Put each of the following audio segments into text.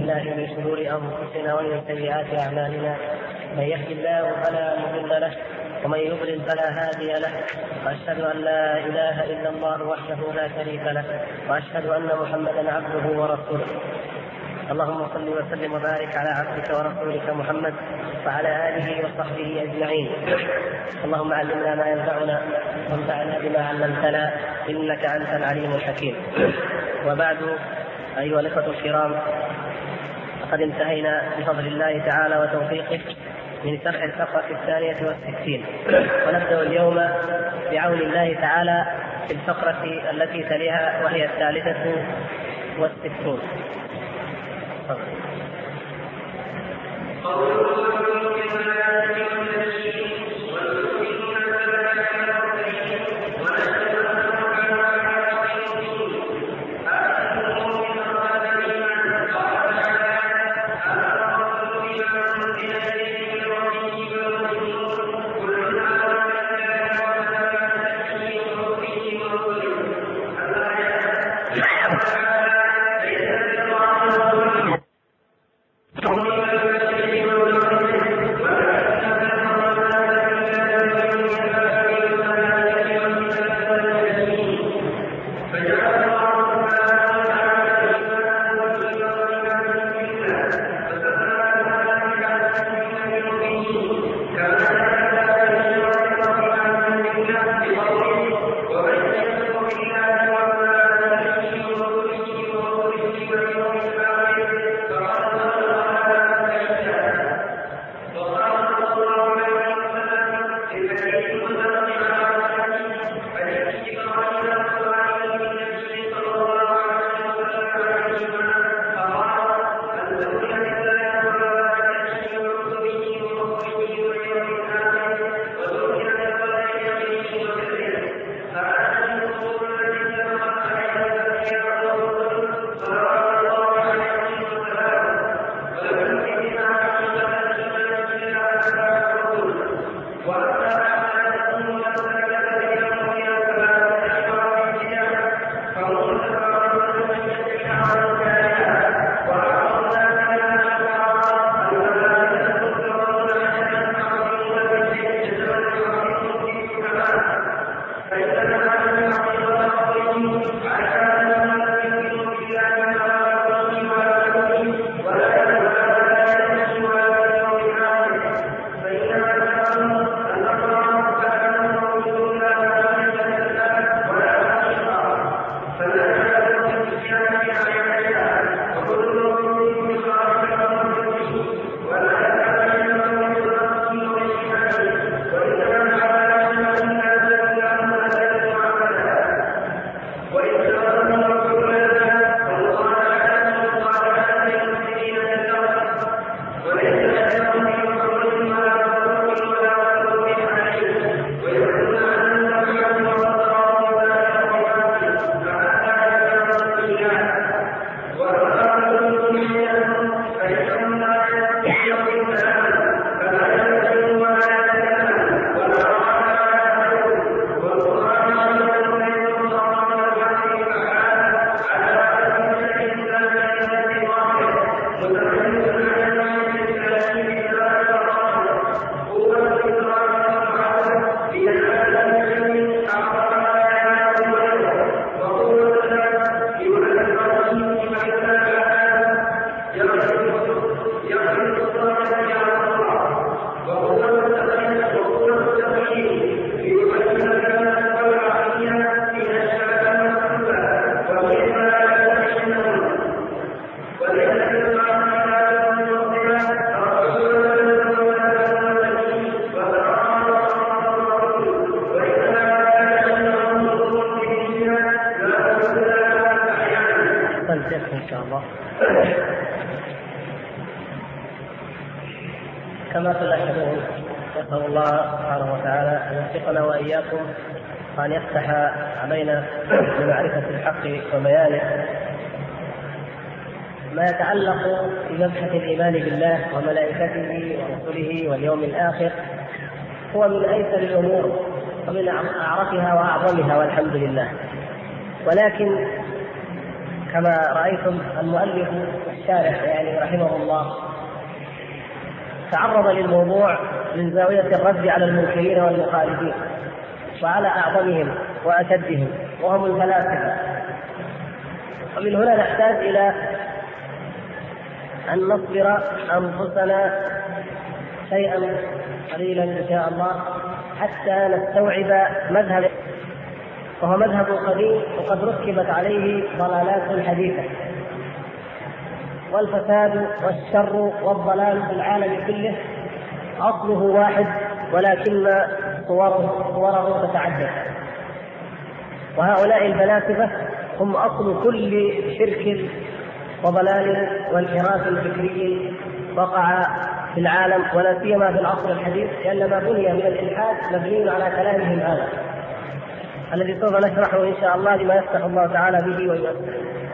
بالله من شرور أنفسنا ومن سيئات أعمالنا. من يهد الله فلا مضل له ومن يضلل فلا هادي له، وأشهد أن لا إله إلا الله وحده لا شريك له، وأشهد أن محمدا عبده ورسوله. اللهم صل وسلم وبارك على عبدك ورسولك محمد وعلى آله وصحبه أجمعين. اللهم علمنا ما ينفعنا وانفعنا بما علمتنا إنك أنت العليم الحكيم. وبعد، أيها الإخوة الكرام، لقد انتهينا بفضل الله تعالى وتوفيقه من شرح الفقرة 62، ونبدأ اليوم بعون الله تعالى في الفقرة التي تليها وهي 63. كما تلاحظون، نسأل الله سبحانه وتعالى أن يوفقنا وإياكم وأن يفتح علينا بمعرفة الحق وبيانه. ما يتعلق بمبحث الإيمان بالله وملائكته ورسله واليوم الآخر هو من أيسر الأمور ومن أعرفها وأعظمها والحمد لله، ولكن كما رأيتم المؤلف الشارح يعني رحمه الله تعرض للموضوع من زاوية الرد على المنكرين والمخالفين وعلى أعظمهم وأشدهم وهم الفلاسفة. ومن هنا نحتاج إلى أن نصبر أنفسنا شيئا قليلا إن شاء الله حتى نستوعب مذهب، وهو مذهب قديم وقد ركبت عليه ضلالات حديثة، والفساد والشر والضلال في العالم كله أصله واحد ولكن صوره تتعدد. وهؤلاء الفلاسفة هم أصل كل شرك وضلال وانحراف فكري وقع في العالم، ولا سيما في العصر الحديث، لأن ما بني من الإلحاد مبني على كلامهم هذا الذي سوف نشرحه إن شاء الله لما يفتح الله تعالى به ويؤثر.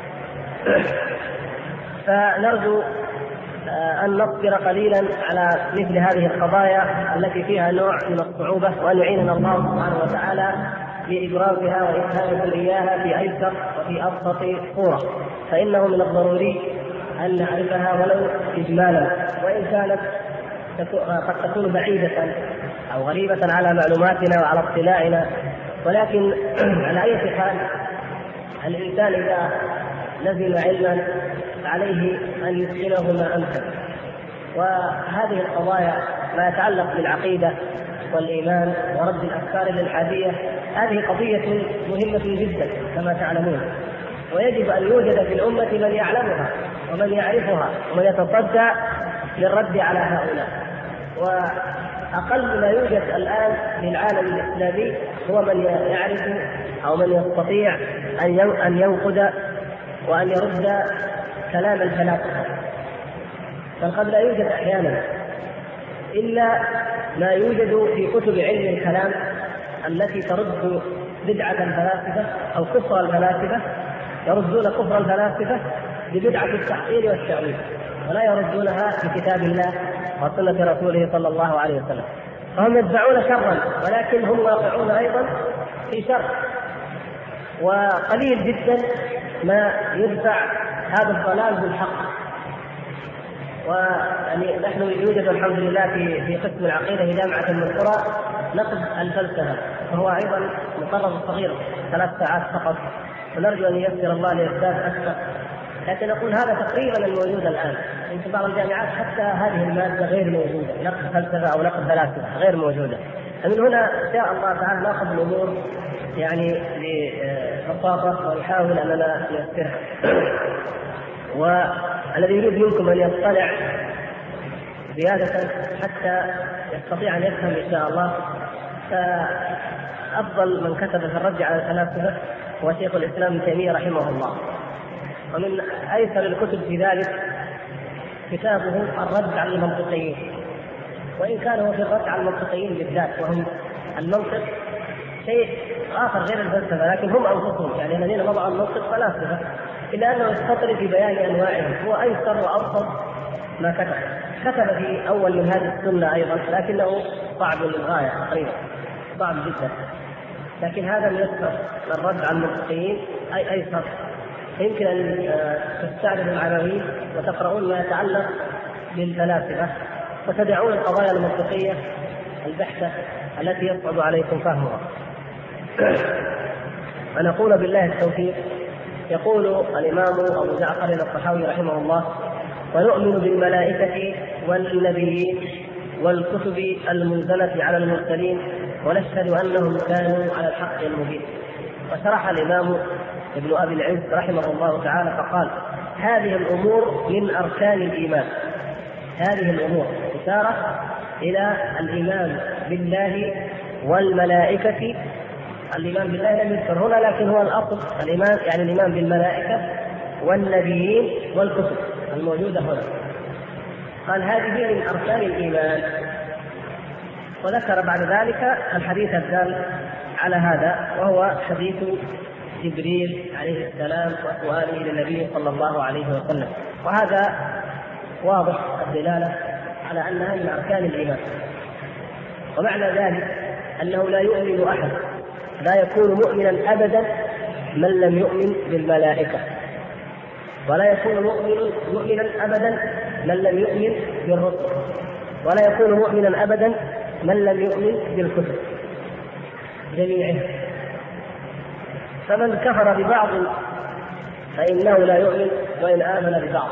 فنرجو أن نصبر قليلا على مثل هذه القضايا التي فيها نوع من الصعوبة، وأن يعيننا الله سبحانه وتعالى لإدراكها وإفهامكم إياها في أيسر وفي أبسط صورة، فإنه من الضروري أن نعرفها ولو إجمالا، وإن كانت قد تكون بعيدة أو غريبة على معلوماتنا وعلى اطلاعنا، ولكن على أي حال الإنسان إذا نزل علما عليه أن يتقنه ما أمكن. وهذه القضايا ما يتعلق بالعقيدة والإيمان ورد الأفكار الإلحادية هذه قضية مهمة جدا كما تعلمون، ويجب أن يوجد في الأمة من يعلمها ومن يعرفها ومن يتصدى للرد على هؤلاء. وأقل ما يوجد الآن للعالم الإسلامي هو من يعرف أو من يستطيع أن ينقد وأن يرد كلام الفلاسفة، بل قد لا يوجد أحيانا إلا ما يوجد في كتب علم الكلام التي ترد بدعة الفلاسفة أو كفر الفلاسفة، يردون كفر الفلاسفة ببدعة التحقير والتأويل، ولا يردونها بكتاب الله وسنة رسوله صلى الله عليه وسلم. فهم يدفعون شرا ولكن هم واقعون أيضا في شر، وقليل جدا ما يدفع هذا الضلال بالحق. ويعني نحن يوجد الحمد لله في قسم العقيدة في جامعة القرى نقد الفلسفة، وهو أيضا مقرر صغير 3 ساعات فقط، ونرجو أن ييسر الله لإحداث أكثر. لكن نقول هذا تقريبا الموجود الآن في بعض الجامعات، حتى هذه المادة غير موجودة، نقد فلسفة أو نقد فلاسفة غير موجودة. فمن هنا إن شاء الله تعالى نأخذ الأمور يعني ببساطة ونحاول أننا نيسرها. والذي يريد منكم أن يطلع زيادة حتى يستطيع أن يفهم إن شاء الله، فأفضل من كتب في الرد على الفلاسفة هو شيخ الإسلام ابن تيمية رحمه الله. ومن أيسر الكتب في ذلك كتابه الرد على المنطقيين، وإن كان هو في الرد على المنطقيين بالذات، وهم المنطق شيء آخر غير الفلسفة، لكن هم أنفسهم يعني الذين وضعوا المنطق فلاسفة، إلا أنه يستطرد في بيان أنواعهم. هو أيسر وأبسط ما كتب في أول من هذه السنة أيضا، لكنه صعب للغاية تقريبا، صعب جدا. لكن هذا ميسر الرد على المنطقيين أي أيسر، فيمكن أن تستعرضوا العناوين وتقرؤون ما يتعلق بالفلاسفة وتدعون القضايا المنطقية البحتة التي يصعب عليكم فهمها. ونقول بالله التوفيق. يقول الإمام أبو جعفر الطحاوي رحمه الله: ونؤمن بالملائكة والنبيين والكتب المنزلة على المرسلين ونشهد أنهم كانوا على الحق المبين. وشرح الإمام ابن أبي العز رحمه الله تعالى فقال: هذه الأمور من أركان الإيمان. هذه الأمور إشارة إلى الإيمان بالله والملائكة. الإيمان بالله لم يذكر هنا، لكن هو الأصل الإيمان، يعني الإيمان بالملائكة والنبيين والكتب الموجودة هنا. قال هذه من أركان الإيمان، وذكر بعد ذلك الحديث الدال على هذا، وهو حديث جبريل عليه السلام وسؤاله للنبي صلى الله عليه وسلم. وهذا واضح الدلالة على أنها من أركان الإيمان. ومعنى ذلك أنه لا يؤمن أحد، لا يكون مؤمنا أبدا من لم يؤمن بالملائكة ولا يكون مؤمنا أبدا من لم يؤمن بالرسل، ولا يكون مؤمنا أبدا من لم يؤمن بالكتب جميعها. فمن كفر ببعض فإنه لا يؤمن وإن آمن ببعض.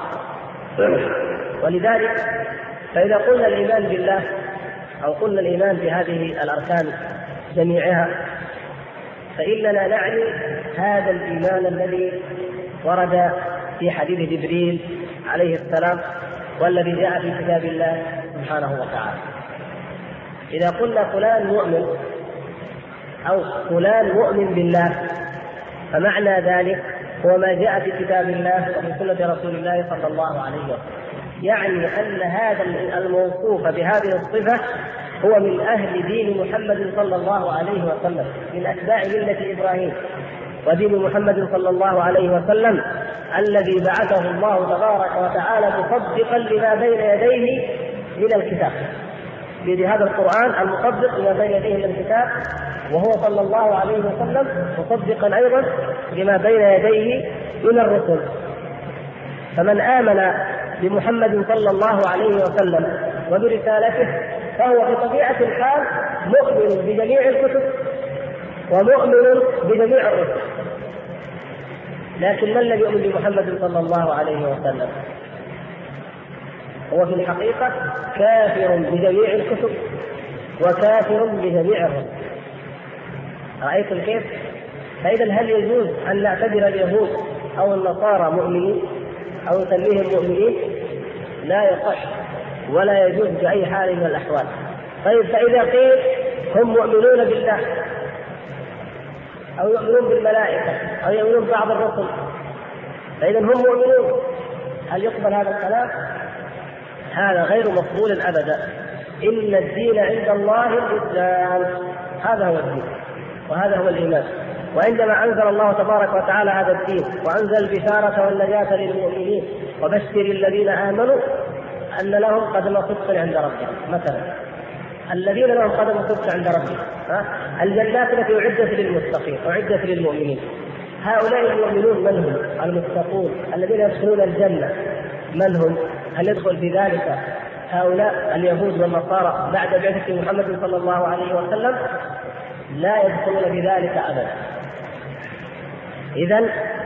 ولذلك فإذا قلنا الإيمان بالله أو قلنا الإيمان بهذه الأركان جميعها فإننا نعني هذا الإيمان الذي ورد في حديث جبريل عليه السلام والذي جاء في كتاب الله سبحانه وتعالى. إذا قلنا فلان مؤمن أو فلان مؤمن بالله فمعنى ذلك هو ما جاء في كتاب الله وفي سنة رسول الله صلى الله عليه وسلم، يعني أن هذا الموصوف بهذه الصفة هو من أهل دين محمد صلى الله عليه وسلم، من أتباع ملة إبراهيم ودين محمد صلى الله عليه وسلم الذي بعثه الله تبارك وتعالى مصدقا لما بين يديه من الكتاب، بهذا القرآن المصدق لما بين يديه من الكتاب، وهو صلى الله عليه وسلم مصدقا أيضا لما بين يديه من الرسل. فمن آمن بمحمد صلى الله عليه وسلم وبرسالته فهو بطبيعة الحال مؤمن بجميع الكتب ومؤمن بجميع الرسل. لكن من لم يؤمن بمحمد صلى الله عليه وسلم هو في الحقيقة كافر بجميع الكتب وكافر بجميع الرسل. رأيتم كيف؟ فإذا هل يجوز أن نعتبر اليهود أو النصارى مؤمنين أو نسميهم مؤمنين؟ لا يصح ولا يجوز بأي حال من الأحوال. طيب فإذا قيل هم مؤمنون بالله أو يؤمنون بالملائكة أو يؤمنون ببعض الرسل فإذا هم مؤمنون، هل يقبل هذا الكلام؟ هذا غير مقبول أبدا. إن الدين عند الله الإسلام، هذا هو الدين وهذا هو الإيمان. وعندما أنزل الله تبارك وتعالى هذا الدين وأنزل البشارة والنجاة للمؤمنين وبشر الذين آمنوا أن لهم قدم صدق عند ربهم، مثلا الذين لهم قدم صدق عند ربهم الجنات التي أعدت للمتقين أعدت للمؤمنين. هؤلاء المؤمنون من هم؟ المتقون الذين يدخلون الجنة. من هم؟ هل يدخل في ذلك هؤلاء اليهود والنصارى بعد بعثة محمد صلى الله عليه وسلم؟ لا يدخلون في ذلك أبدا. إذن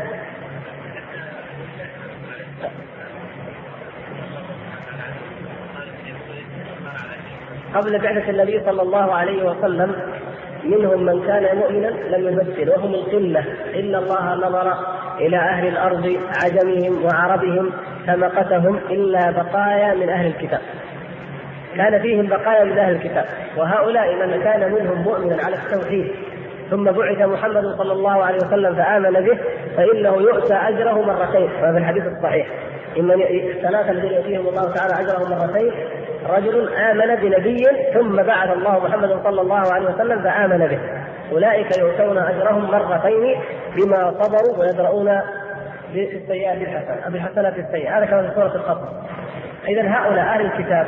قبل بعثة النبي صلى الله عليه وسلم منهم من كان مؤمنا لم يمثل وهم القلة. إن الله نظر إلى أهل الأرض عجمهم وعربهم فمقتهم إلا بقايا من أهل الكتاب. كان فيهم بقايا من أهل الكتاب، وهؤلاء من كان منهم مؤمنا على التوحيد ثم بعث محمد صلى الله عليه وسلم فآمن به فإنه يؤتى أجره مرتين. وهذا الحديث الصحيح إن الثلاثة الذين يؤتيهم الله تعالى أجرهم مرتين: رجل آمن بنبي ثم بعث الله محمد صلى الله عليه وسلم فآمن به، أولئك يؤتون أجرهم مرتين بما صبروا ويدرؤون بالسيئات بالحسنات السيئة. هذا كما في سورة القصص. إذن هؤلاء أهل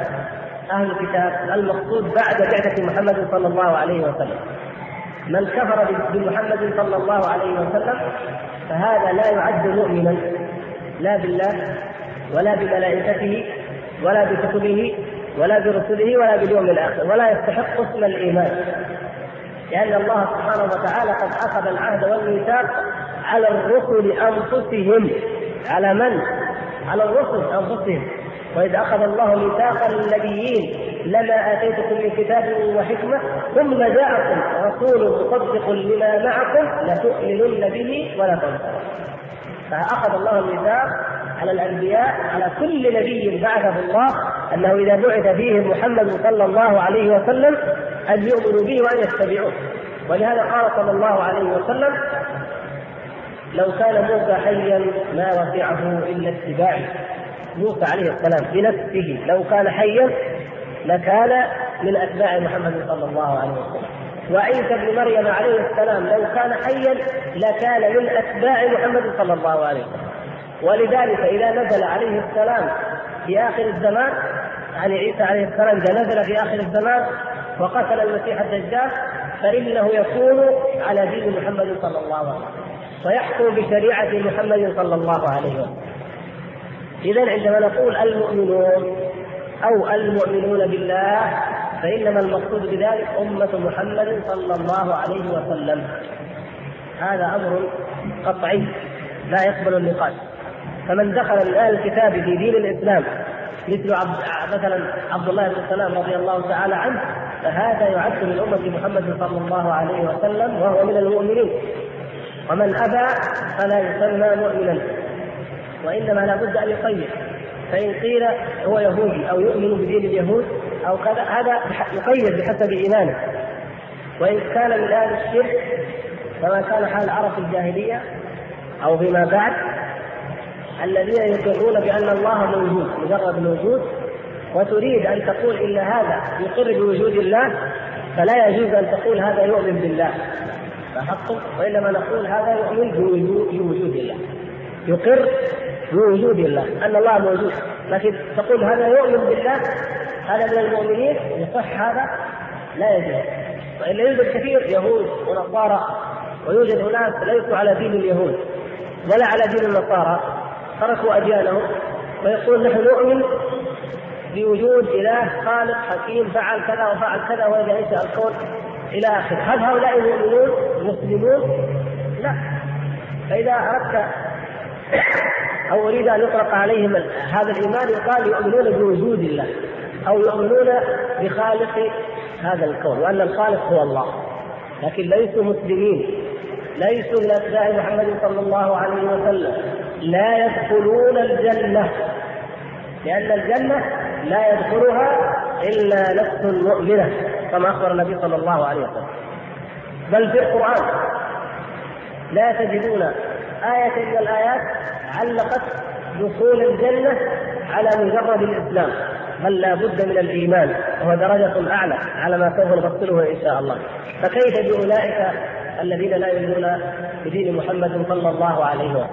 الكتاب المقصود بعد بعثة محمد صلى الله عليه وسلم. من كفر بمحمد صلى الله عليه وسلم فهذا لا يعد مؤمنا لا بالله ولا بملائكته ولا بكتبه ولا برسله ولا باليوم الآخر، ولا يستحق اسم الإيمان، لأن الله سبحانه وتعالى قد أخذ العهد والميثاق على الرسل أنفسهم. على من؟ على الرسل أنفسهم. وإذ أخذ الله ميثاق النبيين لما آتيتكم من كتاب وحكمة ثم جاءكم رسول مصدق لما معكم لتؤمنن به ولا تنصرون. فأخذ الله الميثاق على الأنبياء على كل نبي بعثه الله أنه إذا بعث فيهم محمد صلى الله عليه وسلم أن يؤمنوا به وأن يتبعوه. ولهذا قال صلى الله عليه وسلم: لو كان موسى حيا ما وسعه إلا اتباعي. موسى عليه السلام بنفسه لو كان حيا لكان من أتباع محمد صلى الله عليه وسلم. وعيسى بن مريم عليه السلام لو كان حيا لكان من أتباع محمد صلى الله عليه وسلم. ولذلك إذا نزل عليه السلام في آخر الزمان، يعني عيسى عليه السلام إذا نزل في آخر الزمان وقتل المسيح الدجال فإنه يكون على دين محمد صلى الله عليه وسلم ويحكم بشريعة محمد صلى الله عليه وسلم. إذن عندما نقول المؤمنون أو المؤمنون بالله فإنما المقصود بذلك أمة محمد صلى الله عليه وسلم. هذا أمر قطعي لا يقبل النقاش. فمن دخل من أهل الكتاب في دين الإسلام مثل مثلا عبد الله بن سلام رضي الله تعالى عنه فهذا يعد من أمة محمد صلى الله عليه وسلم وهو من المؤمنين، ومن أبى فلا يسمى مؤمنا، وإنما لا بد أن يقيد. فإن قيل هو يهودي أو يؤمن بدين اليهود أو كذا هذا يقيد بحسب إيمانه. وإن كان من أهل الشرك كما كان حال العرب في الجاهلية أو فيما بعد الذين يقرون بأن الله موجود مجرد موجود، وتريد أن تقول إن هذا يقر بوجود الله فلا يجوز أن تقول هذا يؤمن بالله فحقه، وإنما نقول هذا يؤمن بوجود الله، يقر بوجود الله أن الله موجود، لكن تقول هذا يؤمن بالله هذا من المؤمنين يصح هذا لا يجوز. وإلا يوجد كثير يهود ونصارى ويوجد أناس ليسوا على دين اليهود ولا على دين النصارى تركوا أديانهم ويقول نحن نؤمن بوجود إله خالق حكيم فعل كذا وفعل كذا وإذا أنشأ الكون إلى آخره. هل هؤلاء المؤمنون مسلمون؟ لا. فإذا أردت أو أريد أن يطلق عليهم هذا الإيمان يقال يؤمنون بوجود الله أو يؤمنون بخالق هذا الكون وأن الخالق هو الله، لكن ليسوا مسلمين، ليسوا من أتباع محمد صلى الله عليه وسلم، لا يدخلون الجنة، لأن الجنة لا يدخلها إلا نفس مؤمنة كما أخبر النبي صلى الله عليه وسلم. بل في القرآن لا تجدون آية من الآيات علقت دخول الجنة على مجرد الإسلام، بل لا بد من الإيمان وهو درجة أعلى على ما سوف نفصله إن شاء الله. فكيف بأولئك الذين لا يؤمنون بدين محمد صلى الله عليه وسلم؟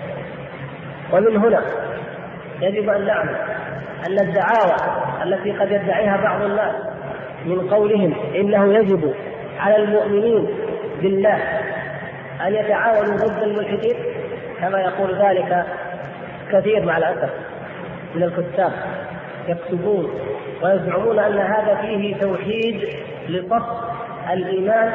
ومن هنا يجب أن نعلم أن الدعاوى التي قد يدعيها بعض الناس من قولهم إنه يجب على المؤمنين بالله أن يتعاونوا ضد الملحدين كما يقول ذلك كثير مع الأسف من الكتاب يكتبون ويزعمون أن هذا فيه توحيد لصف الإيمان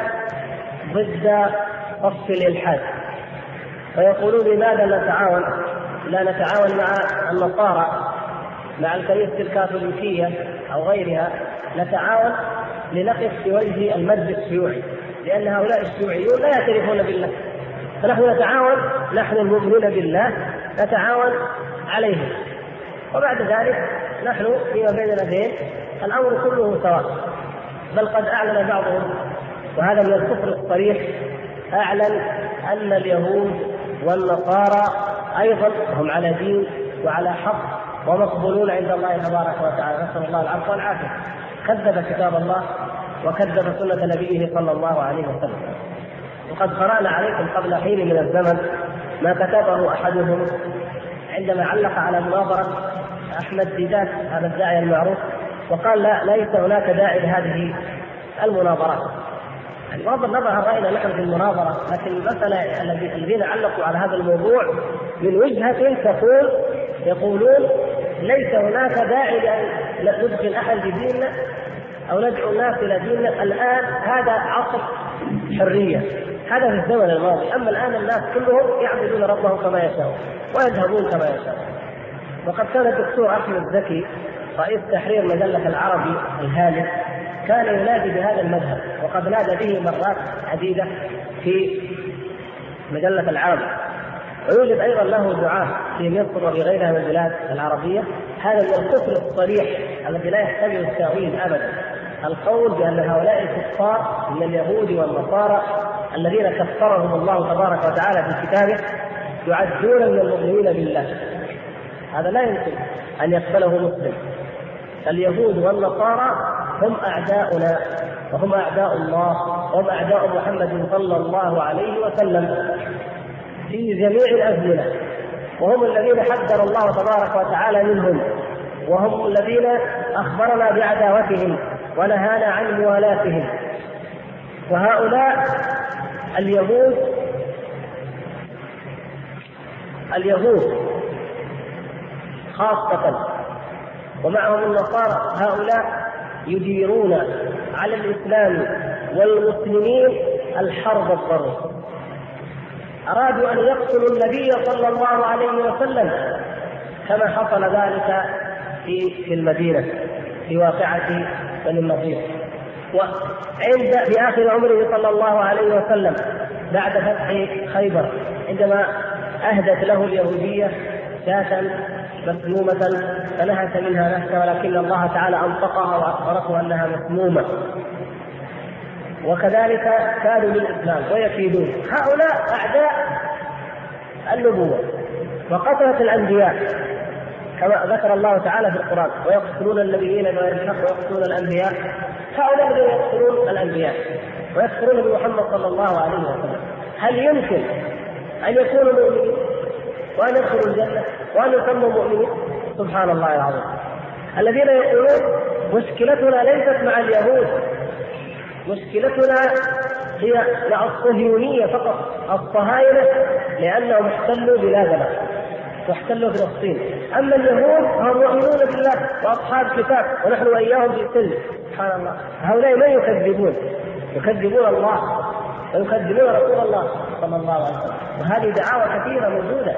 ضد صف الإلحاد، فيقولون لماذا نتعاون؟ لا نتعاون مع النصارى مع الكنيسة الكاثوليكية أو غيرها، نتعاون لنقف في وجه المد الشيوعي لأن هؤلاء الشيوعيون لا يعترفون بالله، فنحن نتعاون نحن المؤمنون بالله نتعاون عليهم، وبعد ذلك نحن فيما بيننا بين الأمر كله سواء. بل قد أعلن بعضهم وهذا من الكفر الصريح أعلن أن اليهود والنصارى أيضا هم على دين وعلى حق ومقبولون عند الله تبارك وتعالى، نسأل الله العفو والعافية. كذب كتاب الله وكذب سنة نبيه صلى الله عليه وسلم. وقد قرأنا عليكم قبل حين من الزمن ما كتبه أحدهم عندما علق على مناظرة أحمد ديدات هذا الداعية المعروف وقال لا ليس هناك داعي لهذه المناظرات. بغض النظر عن رأينا نحن في المناظرة، لكن المسألة الذين علقوا على هذا الموضوع من وجهة يقولون ليس هناك داعي لأن ندخل أحد في ديننا أو ندعو الناس إلى ديننا الآن، هذا عصر حرية، هذا في الزمن الماضي، أما الآن الناس كلهم يعبدون ربهم كما يشاءون ويذهبون كما يشاءون. وقد كان الدكتور أحمد زكي رئيس تحرير مجلة العربي الهالك كان ينادي بهذا المذهب، وقد نادى به مرات عديدة في مجلة العربي، ويوجد أيضا له دعاة في مصر وفي غيرها من البلاد العربية. هذا من الكفر الصريح الذي لا يحتمل التأويل أبدا، القول بأن هؤلاء الكفار من اليهود والنصارى الذين كفرهم الله تبارك وتعالى في كتابه يعدون من المؤمنين بالله، هذا لا يمكن أن يقبله مسلم. اليهود والنصارى هم أعداؤنا وهم أعداء الله وهم أعداء محمد صلى الله عليه وسلم في جميع الأزمنة، وهم الذين حذر الله تبارك وتعالى منهم، وهم الذين أخبرنا بعداوتهم ونهانا عن موالاتهم. وهؤلاء اليهود خاصة، ومعهم النصارى. هؤلاء يديرون على الإسلام والمسلمين الحرب الضروس. أرادوا أن يقتلوا النبي صلى الله عليه وسلم كما حصل ذلك في المدينة في واقعة بني النضير. وعند في آخر عمره صلى الله عليه وسلم بعد فتح خيبر، عندما أهدت له اليهودية شاة مسمومة فنهت منها نفسها، ولكن الله تعالى أنطقها وأخبرته أنها مسمومة. وكذلك كانوا للإسلام ويكيدون. هؤلاء أعداء النبوة وقتلة الأنبياء كما ذكر الله تعالى في القرآن: ويقتلون النبيين بغير الحق ويقتلون الأنبياء. هؤلاء الذين يقتلون الأنبياء ويكفرون بمحمد صلى الله عليه وسلم، هل يمكن أن يكونوا مؤمنين وأن يدخلوا الجنة وأن يسموا مؤمنين؟ سبحان الله العظيم. الذين يقولون مشكلتنا ليست مع اليهود، مشكلتنا هي مع الصهيونية فقط، الصهاينة، لأنهم احتلوا بلادنا واحتلوا فلسطين. أما اليهود هم مؤمنون بالله وأصحاب كتاب ونحن وإياهم في سلم. سبحان الله. هؤلاء من يكذبون؟ يكذبون الله ويكذبون رسول الله صلى الله عليه وسلم. وهذه دعاوى كثيرة موجودة.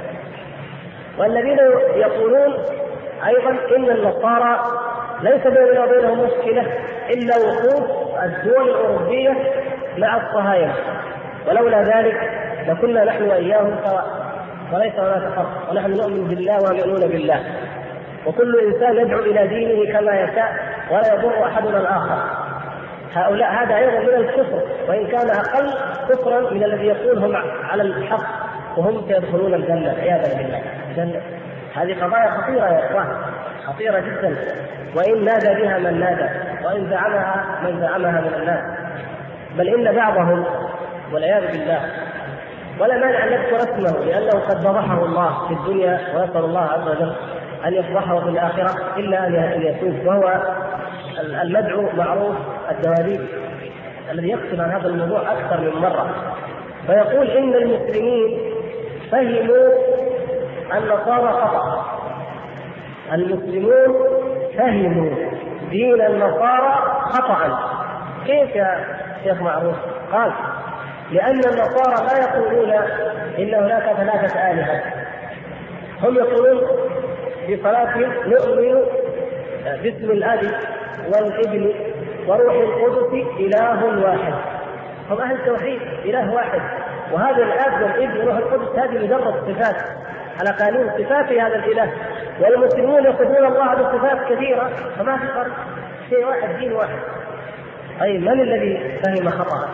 والذين يقولون أيضا إن النصارى ليس بيننا وبينهم مشكلة إلا وقوف الدول الأوروبية مع الصهاينة، ولولا ذلك لكنا نحن وإياهم سواء وليس هناك فرق، ونحن نؤمن بالله ويؤمنون بالله، وكل إنسان يدعو إلى دينه كما يشاء ولا يضر أحدنا الآخر. هؤلاء هذا أيضا من الكفر، وإن كان أقل كفرا من الذي يقول هم على الحق وهم سيدخلون الجنة عياذا بالله. الجنة هذه قضايا خطيرة يا إخوان، خطيرة جدا، وإن نادى بها من نادى وإن زعمها من زعمها من الناس. بل إن بعضهم والعياذ بالله، ولا مانع أن نذكر اسمه لأنه قد فضحه الله في الدنيا، ونسأل الله عز وجل أن يفضحه في الآخرة إلا أن يتوب، وهو المدعو معروف الدواليب الذي يقسم عن هذا الموضوع أكثر من مرة، فيقول إن المسلمين فهموا النصارى خطأ. المسلمون فهموا دين النصارى خطأ. كيف يا شيخ معروف؟ قال: لأن النصارى لا يقولون إن هناك 3 آلهة، هم يقولون في صلاتهم: نؤمن باسم الأب والابن وروح القدس إله واحد. هم أهل توحيد، إله واحد، وهذا الأب والابن وروح القدس هذه مجرد صفات على قانون صفات هذا الإله، والمسلمون يصفون الله بصفات كثيرة، فما في فرق، شيء واحد، دين واحد. طيب من الذي فهم خطأ؟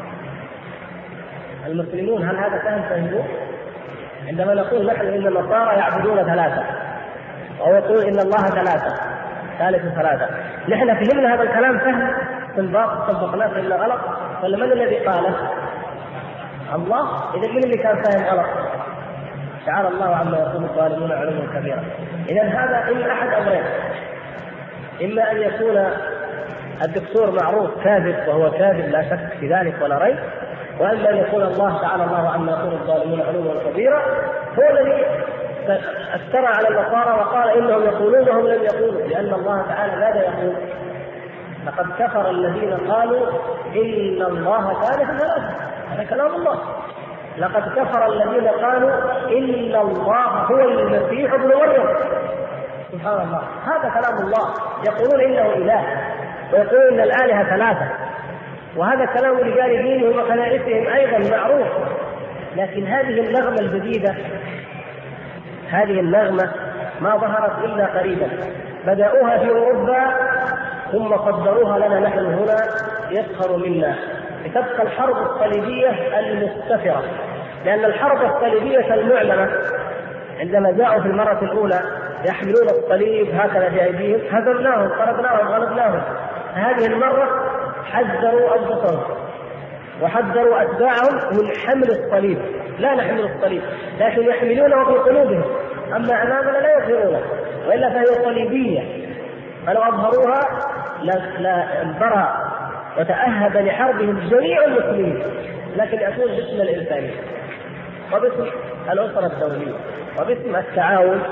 المسلمون. هل هذا فهموه؟ عندما نقول نحن إن النصارى يعبدون 3 أو يقول إن الله 3 ثالث 3، نحن فهمنا هذا الكلام فهم استنباط طبقناه إلا غلط، ولا من الذي قاله؟ الله. إذا من اللي كان فاهم غلط؟ تعالى الله عما يقول الظالمون علوا كبيرا. إذا هذا إما أحد أمرين: إما أن يكون الدكتور معروف كاذب وهو كاذب لا شك في ذلك ولا ريب، وأما أن يكون الله تعالى الله عما يقول الظالمون علوا كبيرا هو الذي افترى على النصارى وقال إنهم يقولون وهم لم يقولوا، لأن الله تعالى ماذا يقول؟ لقد كفر الذين قالوا إن الله ثالث 3. هذا كلام الله. لقد كفر الذين قالوا إن الله هو المسيح ابن مريم. سبحان الله. هذا كلام الله. يقولون إنه إله ويقولون إن الآلهة 3، وهذا كلام رجال دينهم وكنائسهم أيضا معروف. لكن هذه النغمة الجديدة، هذه النغمة ما ظهرت إلا قريبا، بدأوها في أوروبا ثم صدروها لنا نحن هنا يسخر منا، لتبقى الحرب الصليبية المستفرة. لأن الحرب الصليبية المعلنة عندما جاءوا في المرة الأولى يحملون الصليب هكذا في أيديهم، هزمناهم، طردناهم، غلبناهم. هذه المرة حذروا أنفسهم وحذروا أتباعهم من حمل الصليب. لا نحمل الصليب، لكن يحملونه في قلوبهم، أما أمامنا لا يظهرونه، وإلا فهي صليبية. فلو أظهروها لا انبرى وتأهب لحربهم جميع المسلمين، لكن يأتون باسم الإنسانية وباسم الأسرة الدولية وباسم التعاون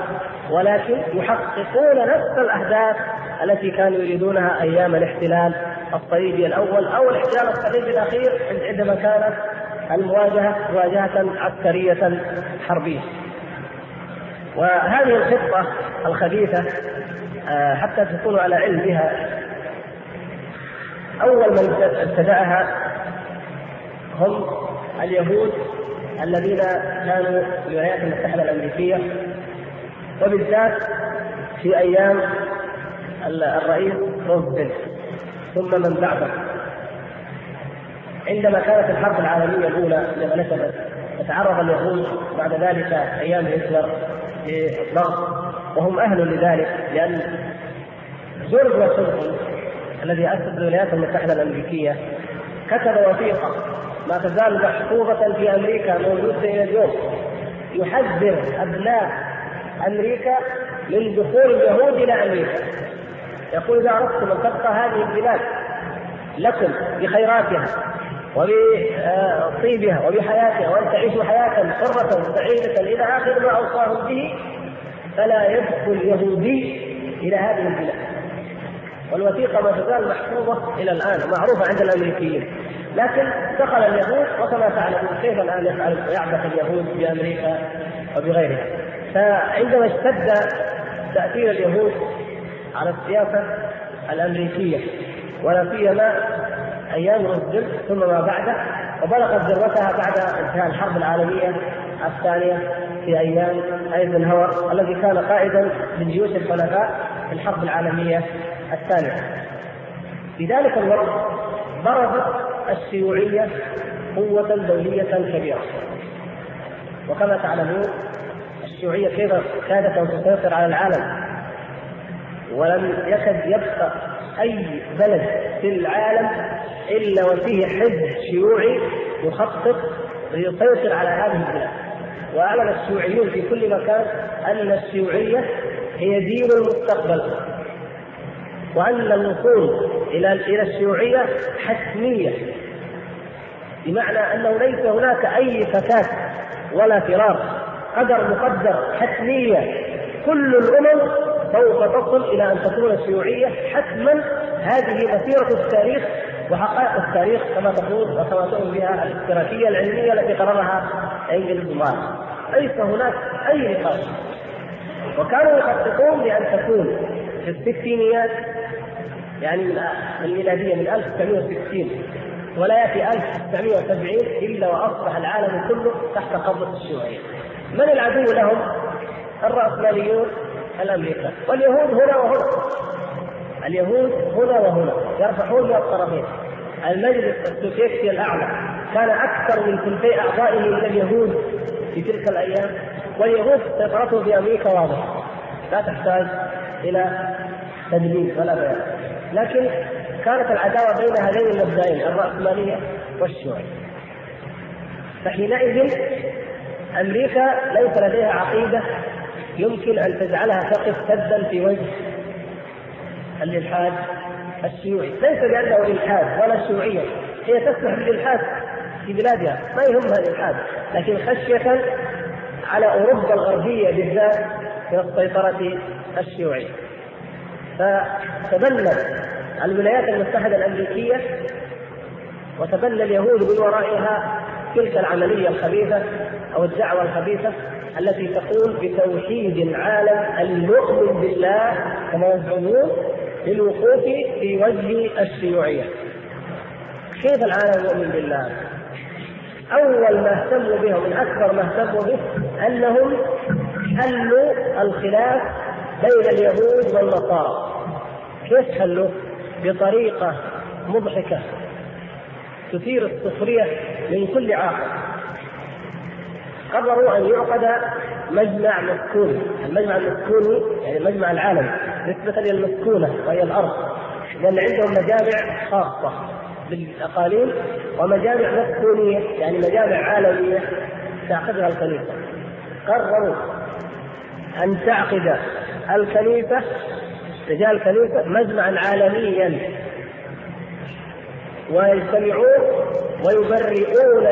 ولكن يحققون نفس الأهداف التي كانوا يريدونها أيام الاحتلال الصليبي الأول أو الاحتلال الصليبي الأخير عندما كانت المواجهة مواجهة عسكرية حربية. وهذه الخطة الخبيثة حتى تكونوا على علم بها، أول من ابتدأها هم اليهود الذين كانوا في الولايات المتحدة الأمريكية، وبالذات في أيام الرئيس روزفلت ثم من بعده، عندما كانت الحرب العالمية الأولى لما نشبت تتعرض اليهود بعد ذلك أيام هتلر للضغط، وهم أهل لذلك، لأن جورج واشنطن الذي أسس الولايات المتحدة الأمريكية كتب وثيقة ما تزال محفوظة في أمريكا موجودة إلى اليوم يحذر أبناء أمريكا من دخول اليهود إلى أمريكا. يقول إذا أردتم أن تبقى هذه البلاد لكم بخيراتها وبطيبها وبحياتها وأن تعيشوا حياة حرة سعيدة إلى آخر ما أوصاهم به، فلا يدخل يهودي إلى هذه البلاد. والوثيقة ما تزال محفوظة إلى الآن معروفة عند الأمريكيين، لكن دخل اليهود وكما تعلمون كيف الآن يعبث اليهود بأمريكا وبغيرها. فعندما اشتد تأثير اليهود على السياسة الأمريكية ولا سيما أيام روزفلت ثم ما بعده، وبلغت ذروتها بعد انتهاء الحرب العالمية الثانية في أيام ايزنهاور الذي كان قائدا للجيوش الحلفاء في الحرب العالمية الثانية. في ذلك الوقت برزت الشيوعية قوة دولية كبيرة، وكما تعلمون الشيوعية كيف كادت أن تسيطر على العالم، ولم يكد يبقى أي بلد في العالم إلا وفيه حزب شيوعي يخطط ليسيطر على هذه البلاد. وأعلن الشيوعيون في كل مكان أن الشيوعية هي دين المستقبل، وأن الوصول إلى الشيوعية حتمية، بمعنى أنه ليس هناك أي فتات ولا فرار، قدر مقدر، حتمية، كل الأمم سوف تصل إلى أن تكون الشيوعية حتما. هذه مسيرة التاريخ وحقائق التاريخ كما تقول وكما تؤمن بها الاشتراكية العلمية التي قررها إنجلز ماركس. ليس هناك أي نقاش. وكانوا يخططون لأن تكون في الستينيات، يعني من الميلادية من 1960 ولا يأتي 1970 إلا وأصبح العالم كله تحت قبضة الشيوعية. من العدو لهم؟ الرأسماليون الأمريكان، واليهود هنا وهنا، اليهود هنا وهنا يرفعون من الطرفين. المجلس السوفيتي الأعلى كان أكثر من ثلثي أعضائه من اليهود في تلك الأيام، واليهود سيطرته في أمريكا واضحة لا تحتاج إلى تدليل ولا بيان، لكن كانت العداوة بين هذين المبدئين الرأسمالية والشيوعية. فحينئذ أمريكا ليس لديها عقيدة يمكن أن تجعلها تقف سدا في وجه الإلحاد الشيوعي، ليس لأنه إلحاد ولا الشيوعية، هي تسمح بالإلحاد في بلادها ما يهمها الإلحاد، لكن خشية على أوروبا الغربية بالذات من السيطرة الشيوعية. فتبنت الولايات المتحدة الأمريكية وتبنى اليهود من ورائها تلك العملية الخبيثة أو الدعوة الخبيثة التي تقول بتوحيد العالم المؤمن بالله كما يزعمون للوقوف في وجه الشيوعية. كيف العالم المؤمن بالله؟ أول ما اهتموا به ومن أكثر ما اهتموا به أنهم حلوا الخلاف بين اليهود والنصارى. كيف حلوا؟ بطريقة مضحكة تثير السخرية من كل عاقل. قرروا أن يعقد مجمع مسكوني، المجمع المسكوني يعني المجمع العالمي نسبة للمسكونة وهي الأرض، لأن عندهم مجامع خاصة بالأقاليم ومجامع مسكونية يعني مجامع عالمية تعقدها الكنيسة. قرروا أن تعقد الكنيسة رجال الكنيسة مجمعا عالميا ويجتمعون ويبرئون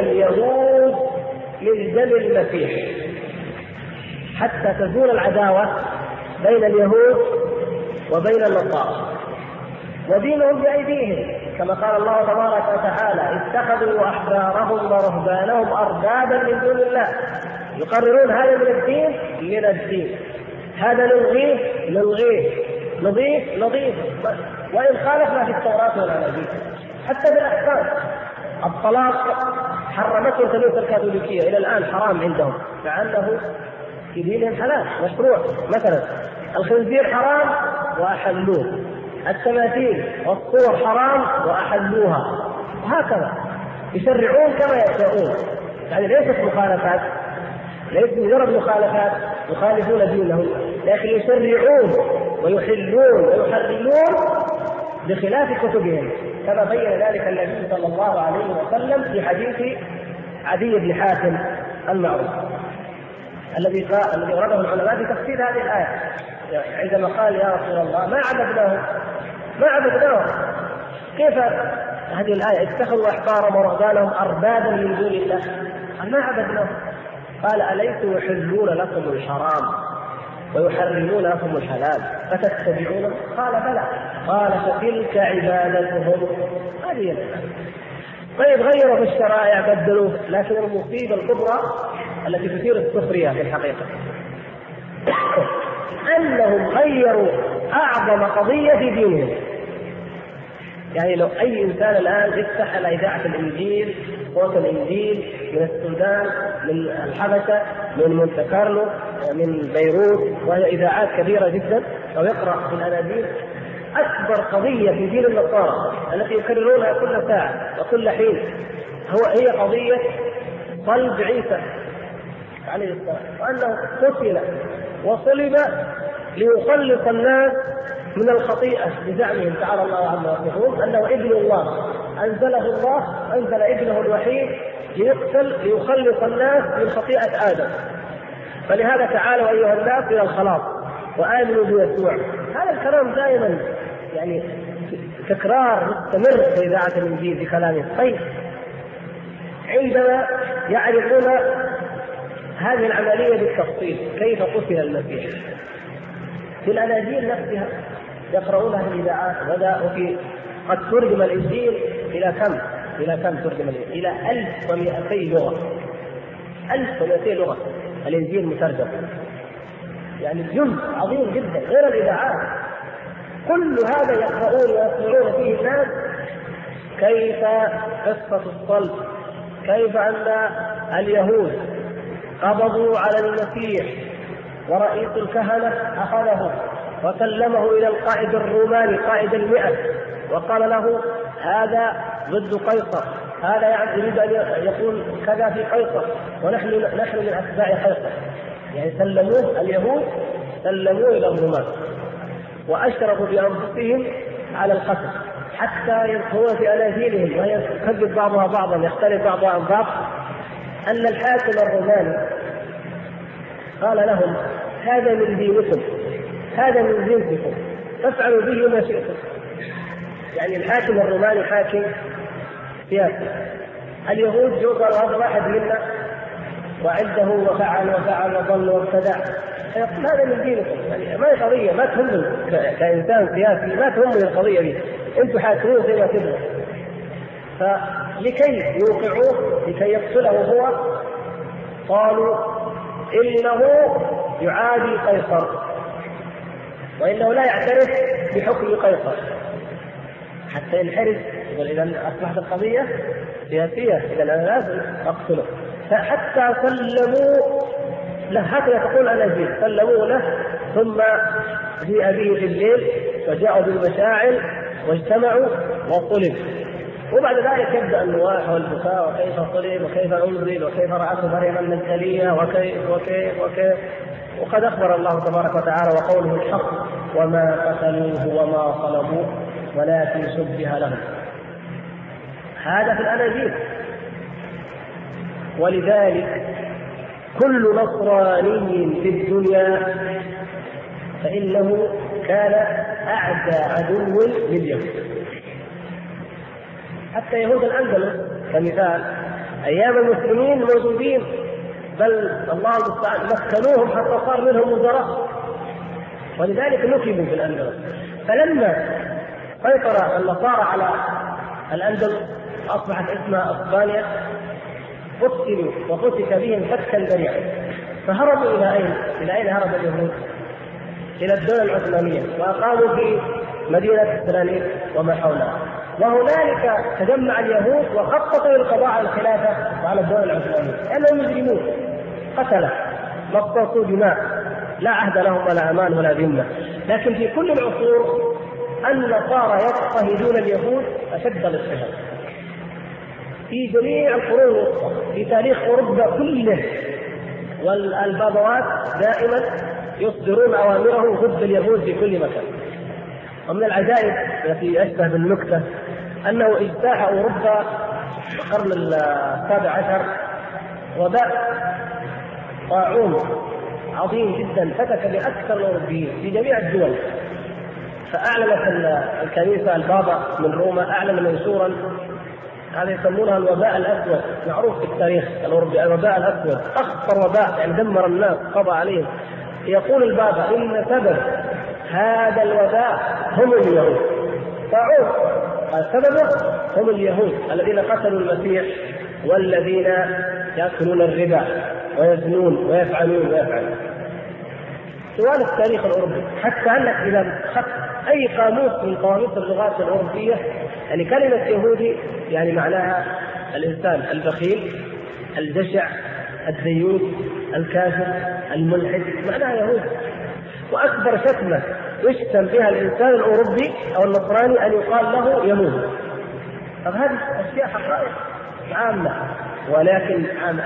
اليهود من دم المسيح حتى تزول العداوة بين اليهود وبين النصارى، ودينهم بأيديهم، كما قال الله تبارك وتعالى: اتخذوا أحبارهم ورهبانهم أربابا من دون الله يقررون هذا من الدين من الدين، هذا نلغيه نضيف وإن خالفنا في التوراة والأناجيل. حتى بالأحكام الطلاق حرمته الكنيسة الكاثوليكية، إلى الآن حرام عندهم، مع أنه في دينهم حلال مشروع. مثلا الخنزير حرام وأحلوه، التماثيل والصور حرام وأحلوها، وهكذا يشرعون كما يشاءون. يعني ليست مخالفات، ليست مجرد مخالفات يخالفون دينهم، لكن يشرعون ويحلون ويحرمون بخلاف كتبهم، كما بين ذلك النبي صلى الله عليه وسلم في حديث عدي بن حاتم المعروف الذي ورده العلماء في تفسير هذه الآية، عندما قال: يا رسول الله ما عبدناهم كيف هذه الآية؟ اتخذوا أحبارهم ورهبانهم أربابا من دون الله، قال: ما عبدناهم. قال: أليسوا يحلون لكم الحرام ويحرمون لكم الحلال فتتبعون؟ قال: بلى. قال: فتلك عبادتهم. هذه طيب غيروا في الشرائع بدلوا، لكن المصيبة الكبرى التي تثير السخرية في الحقيقة أنهم غيروا أعظم قضية في دينهم. يعني لو أي إنسان الآن يفتح على إذاعة الإنجيل، صوت الإنجيل من السودان، من الحبشة، من مونte كارلو، من بيروت، وهي إذاعات كبيرة جدا، أو يقرأ في الأناجيل، أكبر قضية في دين النصارى التي يكررونها كل ساعة وكل حين هي قضية صلب عيسى عليه السلام، وأنه قتل وصلب ليخلص الناس من الخطيئة بزعمهم تعالى الله عما يصفون أنه ابن الله، أنزله الله، أنزل ابنه الوحيد ليقتل ليخلص الناس من خطيئة آدم. فلهذا تعالوا أيها الناس إلى الخلاص وآمنوا بيسوع. هذا الكلام دائما يعني تكرار مستمر في إذاعة الإنجيل بكلامه. طيب عندما يعرفون هذه العملية بالتفصيل كيف قتل المسيح في الأناجيل نفسها يقرؤونها في الإذاعات، وفي قد ترجم الإنجيل إلى كم ترجم الإنجيل؟ إلى 1200 لغة. 1200 لغة الإنجيل مترجم، يعني جزء عظيم جدا غير الإذاعات. كل هذا يقرؤون ويسمعون فيه الناس كيف قصة الصلب، كيف أن اليهود قبضوا على المسيح ورئيس الكهنة أخذه وسلمه إلى القائد الروماني قائد 100 وقال له: هذا ضد قيصر، هذا يعني يريد أن يقول كذا في قيصر، ونحن من أتباع قيصر. يعني سلموه اليهود، سلموه إلى الرومان وأشرفوا بأنفسهم على القتل، حتى يذكرون في أناجيلهم وهي تكذب بعضها بعضا، يختلف بعضها عن بعض، أن الحاكم الروماني قال لهم: هذا من دينكم، هذا من جنسكم، فافعلوا به ما شئتم. يعني الحاكم الروماني حاكم سياسي، اليهود جو قالوا هذا واحد منا وعده وفعل وضل وابتدع، فيقول هذا من دينكم. يعني ما هي قضية، ما تهمني كإنسان سياسي، ما تهمني القضية دي، أنتم حاكمون زي ما تبغوا. فلكي يوقعوه، لكي يقتله هو، قالوا إنه يعادي قيصر وإنه لا يعترف بحكم قيصر، حتى ينحرز. يقول إذا أصبحت القضية سياسية، إذا أنا لازم أقتله. فحتى سلموا له، هكذا تقول الأناجيل، سلموا له، ثم جيء به في الليل وجاءوا بالمشاعل واجتمعوا وصلب. وبعد ذلك يبدأ النواح والبكاء، وكيف صلب وكيف أنزل وكيف رأته مريم المجدلية وكيف. وقد أخبر الله تبارك وتعالى وقوله الحق: وما قتلوه وما صلبوه ولكن شبه لهم. هذا في الأناجيل. ولذلك كل نصراني في الدنيا فإنه كان أعدى عدو لليهود. حتى يهود الأندلس كمثال، أيام المسلمين موجودين، بل الله المستعان مكنوهم حتى صار منهم وزراء، ولذلك نكبوا في الأندلس. فلما سيطر النصارى على الأندلس أصبحت اسمها أسبانيا، قتلوا وفتك بهم فتكا ذريعا، فهربوا إلى أين؟ إلى أين هرب اليهود؟ إلى الدولة العثمانية، وأقاموا في مدينة سلانيك وما حولها، وهنالك تجمع اليهود وخططوا للقضاء على الخلافة وعلى الدولة العثمانية، لأنهم مجرمون قتلة مصاصوا دماء لا عهد لهم ولا أمان ولا ذمة. لكن في كل العصور النصارى يضطهدون اليهود أشد الاضطهاد في جميع القرون الوسطى في تاريخ أوروبا كله، والبابوات دائما يصدرون أوامرهم ضد اليهود في كل مكان. ومن العجائب التي أشبه بالنكتة أنه اجتاح أوروبا في القرن السابع عشر وباء طاعون عظيم جدا فتك بأكثر الأوروبيين في جميع الدول. فأعلنت الكنيسة البابا من روما أعلن منشورا، هذا يسمونها الوباء الأسود، معروف في التاريخ الأوروبي الوباء الأسود، أخطر وباء يعني دمر الناس قضى عليهم. يقول البابا إن سبب هذا الوباء هم اليهود، طاعون سببه هم اليهود الذين قتلوا المسيح والذين يأكلون الربا ويزنون ويفعلون. سؤال التاريخ الأوروبي، حتى أنك إذا أخذت أي قاموس من قواميس اللغات الأوروبية، يعني كلمة يهودي يعني معناها الإنسان البخيل الجشع الديوث الكافر الملحد، معناها يهود. وأكبر شتمة يشتم بها الإنسان الأوروبي أو النصراني أن يقال له يهود. طب هذه أشياء حقائق عامة. ولكن عام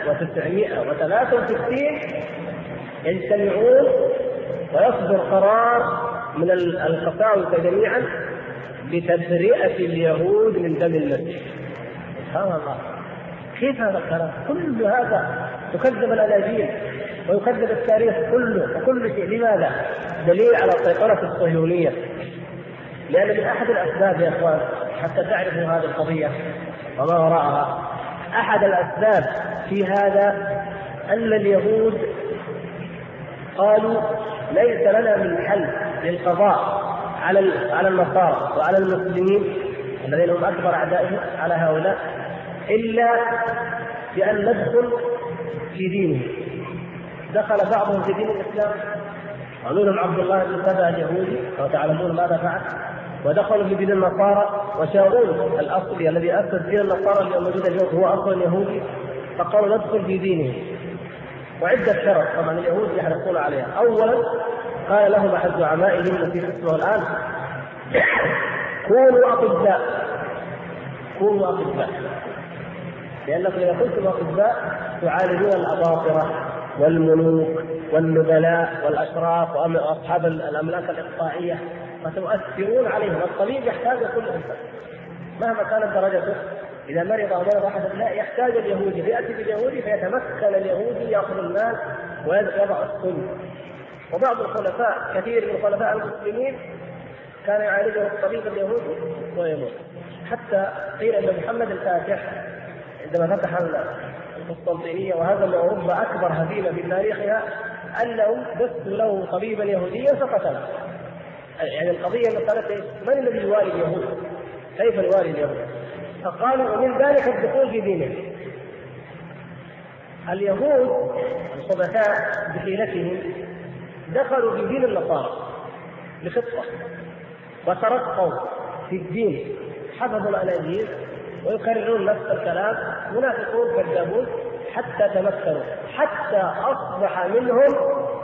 1963 يجتمعون ويصدر قرار من القساوسة جميعا بتبرئة اليهود من دم المسيح. سبحان الله، كيف هذا الكلام؟ كل هذا تكذب الأناجيل ويكذب التاريخ كله وكل شيء. لماذا؟ دليل على السيطرة الصهيونية. لأن من أحد الأسباب يا إخوان حتى تعرفوا هذه القضية وما وراءها، أحد الأسباب في هذا أن اليهود قالوا ليس لنا من حل للقضاء على النصارى وعلى المسلمين الذين هم أكبر أعدائهم على هؤلاء إلا بأن ندخل في دينهم. دخل بعضهم في دين الإسلام ومنهم عبد الله بن سبأ اليهودي وتعلمون ماذا فعل، ودخلوا في دين النصارى. وشاؤون الأصلي الذي أسس دين النصارى اللي موجود اليوم هو أصل يهودي، فقالوا ندخل في دينهم. وعدة شرط طبعا اليهود يحرصون عليها. أولا قال لهم أحد زعمائهم الذي اسمه الآن كونوا أطباء، كونوا أطباء، لأنكم إذا كنتم أطباء تعالجون الأباطرة والملوك والنبلاء والأشراف وأصحاب الأملاك الإقطاعية، فتؤثرون عليهم. الطبيب يحتاج كل إنسان مهما كانت درجته، إذا مرض أو مرض أحد لا يحتاج اليهودي، فيأتي باليهودي فيتمكن اليهودي يأخذ المال ويضع السم. وبعض الخلفاء كثير من خلفاء المسلمين كان يعالجه الطبيب اليهودي ويموت. حتى قيل أن محمد الفاتح عندما فتح القسطنطينية وهزم أوروبا أكبر هزيمة في تاريخها أنهم دسوا له طبيبا يهوديا فقتله. يعني القضية مسألة من الذي يوالي اليهود؟ كيف يوالي اليهود؟ فقالوا ومن ذلك الدخول في دينهم. اليهود الخبثاء بحيلتهم دخلوا في دين النصارى بخطة وترقوا في الدين، حفظوا الأناجيل ويكررون نفس الكلام، منافقون كذابون حتى تمكنوا، حتى أصبح منهم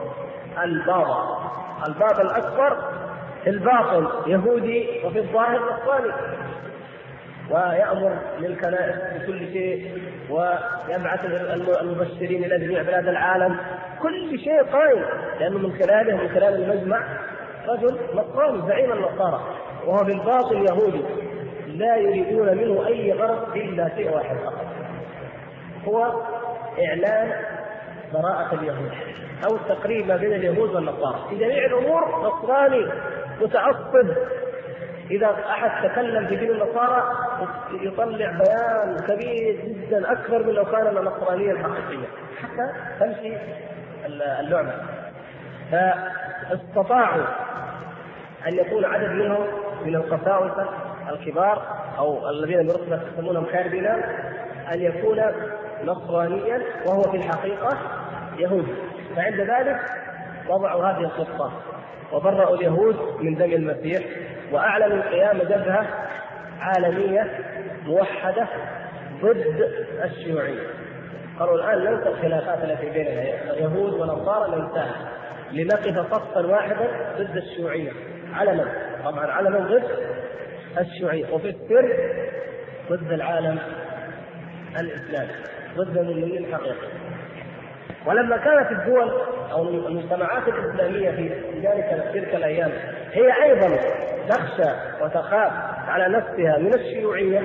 البابا الأكبر في الباطن يهودي وفي الظاهر نصراني، ويأمر للكنائس بكل شيء ويبعث المبشرين إلى جميع بلاد العالم، كل شيء قائم، لأنه من خلال المجمع رجل نصراني زعيم النصارى وهو في الباطن يهودي، لا يريدون منه أي غرض إلا شيء واحد فقط، هو إعلان براءة اليهود أو التقريب ما بين اليهود والنصارى في جميع الأمور. نصراني متعصب، إذا أحد تكلم في دين النصارى يطلع بيان كبير جدا أكثر من لو كان نصرانيا حقيقيا حتى تمشي اللعبة. فاستطاعوا أن يكون عدد منهم من القساوسة الكبار أو الذين برتبة يسمونهم كاردينال أن يكون نصرانيا وهو في الحقيقة يهودي. فعند ذلك وضعوا هذه الخطة وبرأوا اليهود من دم المسيح، وأعلنوا قيام جبهة عالمية موحدة ضد الشيوعية. قالوا الآن ننسى الخلافات التي بيننا يهود ونصارى، ننساها لنقف صفا واحدا ضد الشيوعية علنا، طبعا علنا ضد الشيوعية، وفي السر ضد العالم الإسلامي، ضد المؤمنين الحقيقيين. ولما كانت الدول أو المجتمعات الإسلامية في تلك الأيام هي أيضا تخشى وتخاف على نفسها من الشيوعية،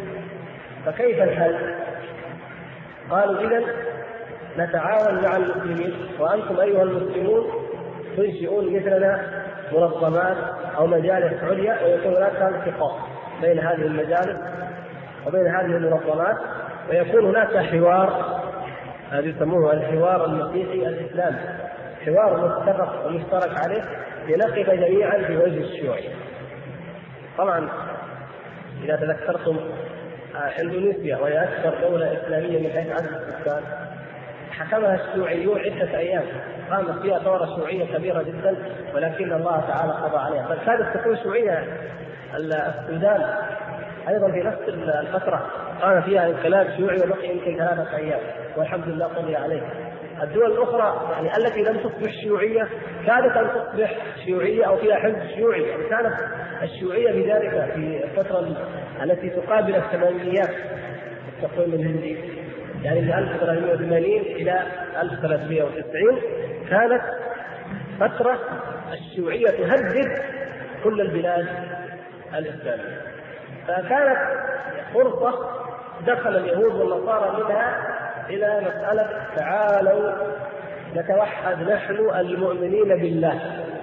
فكيف الحل؟ قالوا إذن نتعاون مع المسلمين، وأنتم أيها المسلمون تنشئون مثلنا منظمات أو مجالس عليا، ويكون هناك التقاء بين هذه المجالس وبين هذه المنظمات، ويكون هناك حوار هذا يسموه الحوار المسيحي الإسلامي، حوار متفق ومشترك عليه لنقف جميعا في وجه الشيوعية. طبعا إذا تذكرتم إندونيسيا وهي أكثر دولة إسلامية من حيث عدد السكان، حكمها الشيوعيون عدة أيام، قامت فيها ثورة شيوعية كبيرة جدا، ولكن الله تعالى قضى عليها. بل كانت تكون شيوعية السودان أيضا في نفس الفترة، قام فيها انقلاب شيوعي وبقي يمكن 3 أيام والحمد لله قضي عليه. الدول الأخرى يعني التي لم تصبح شيوعية كادت أن تصبح شيوعية أو فيها حزب شيوعي، يعني كانت الشيوعية بذلك في الفترة التي تقابل الثمانينيات التقويم الهندي، يعني من 1880 إلى 1390 كانت فترة الشيوعية تهدد كل البلاد الإسلامية. فكانت فرصة دخل اليهود والنصارى منها إلى مسألة تعالوا نتوحد نحن المؤمنين بالله،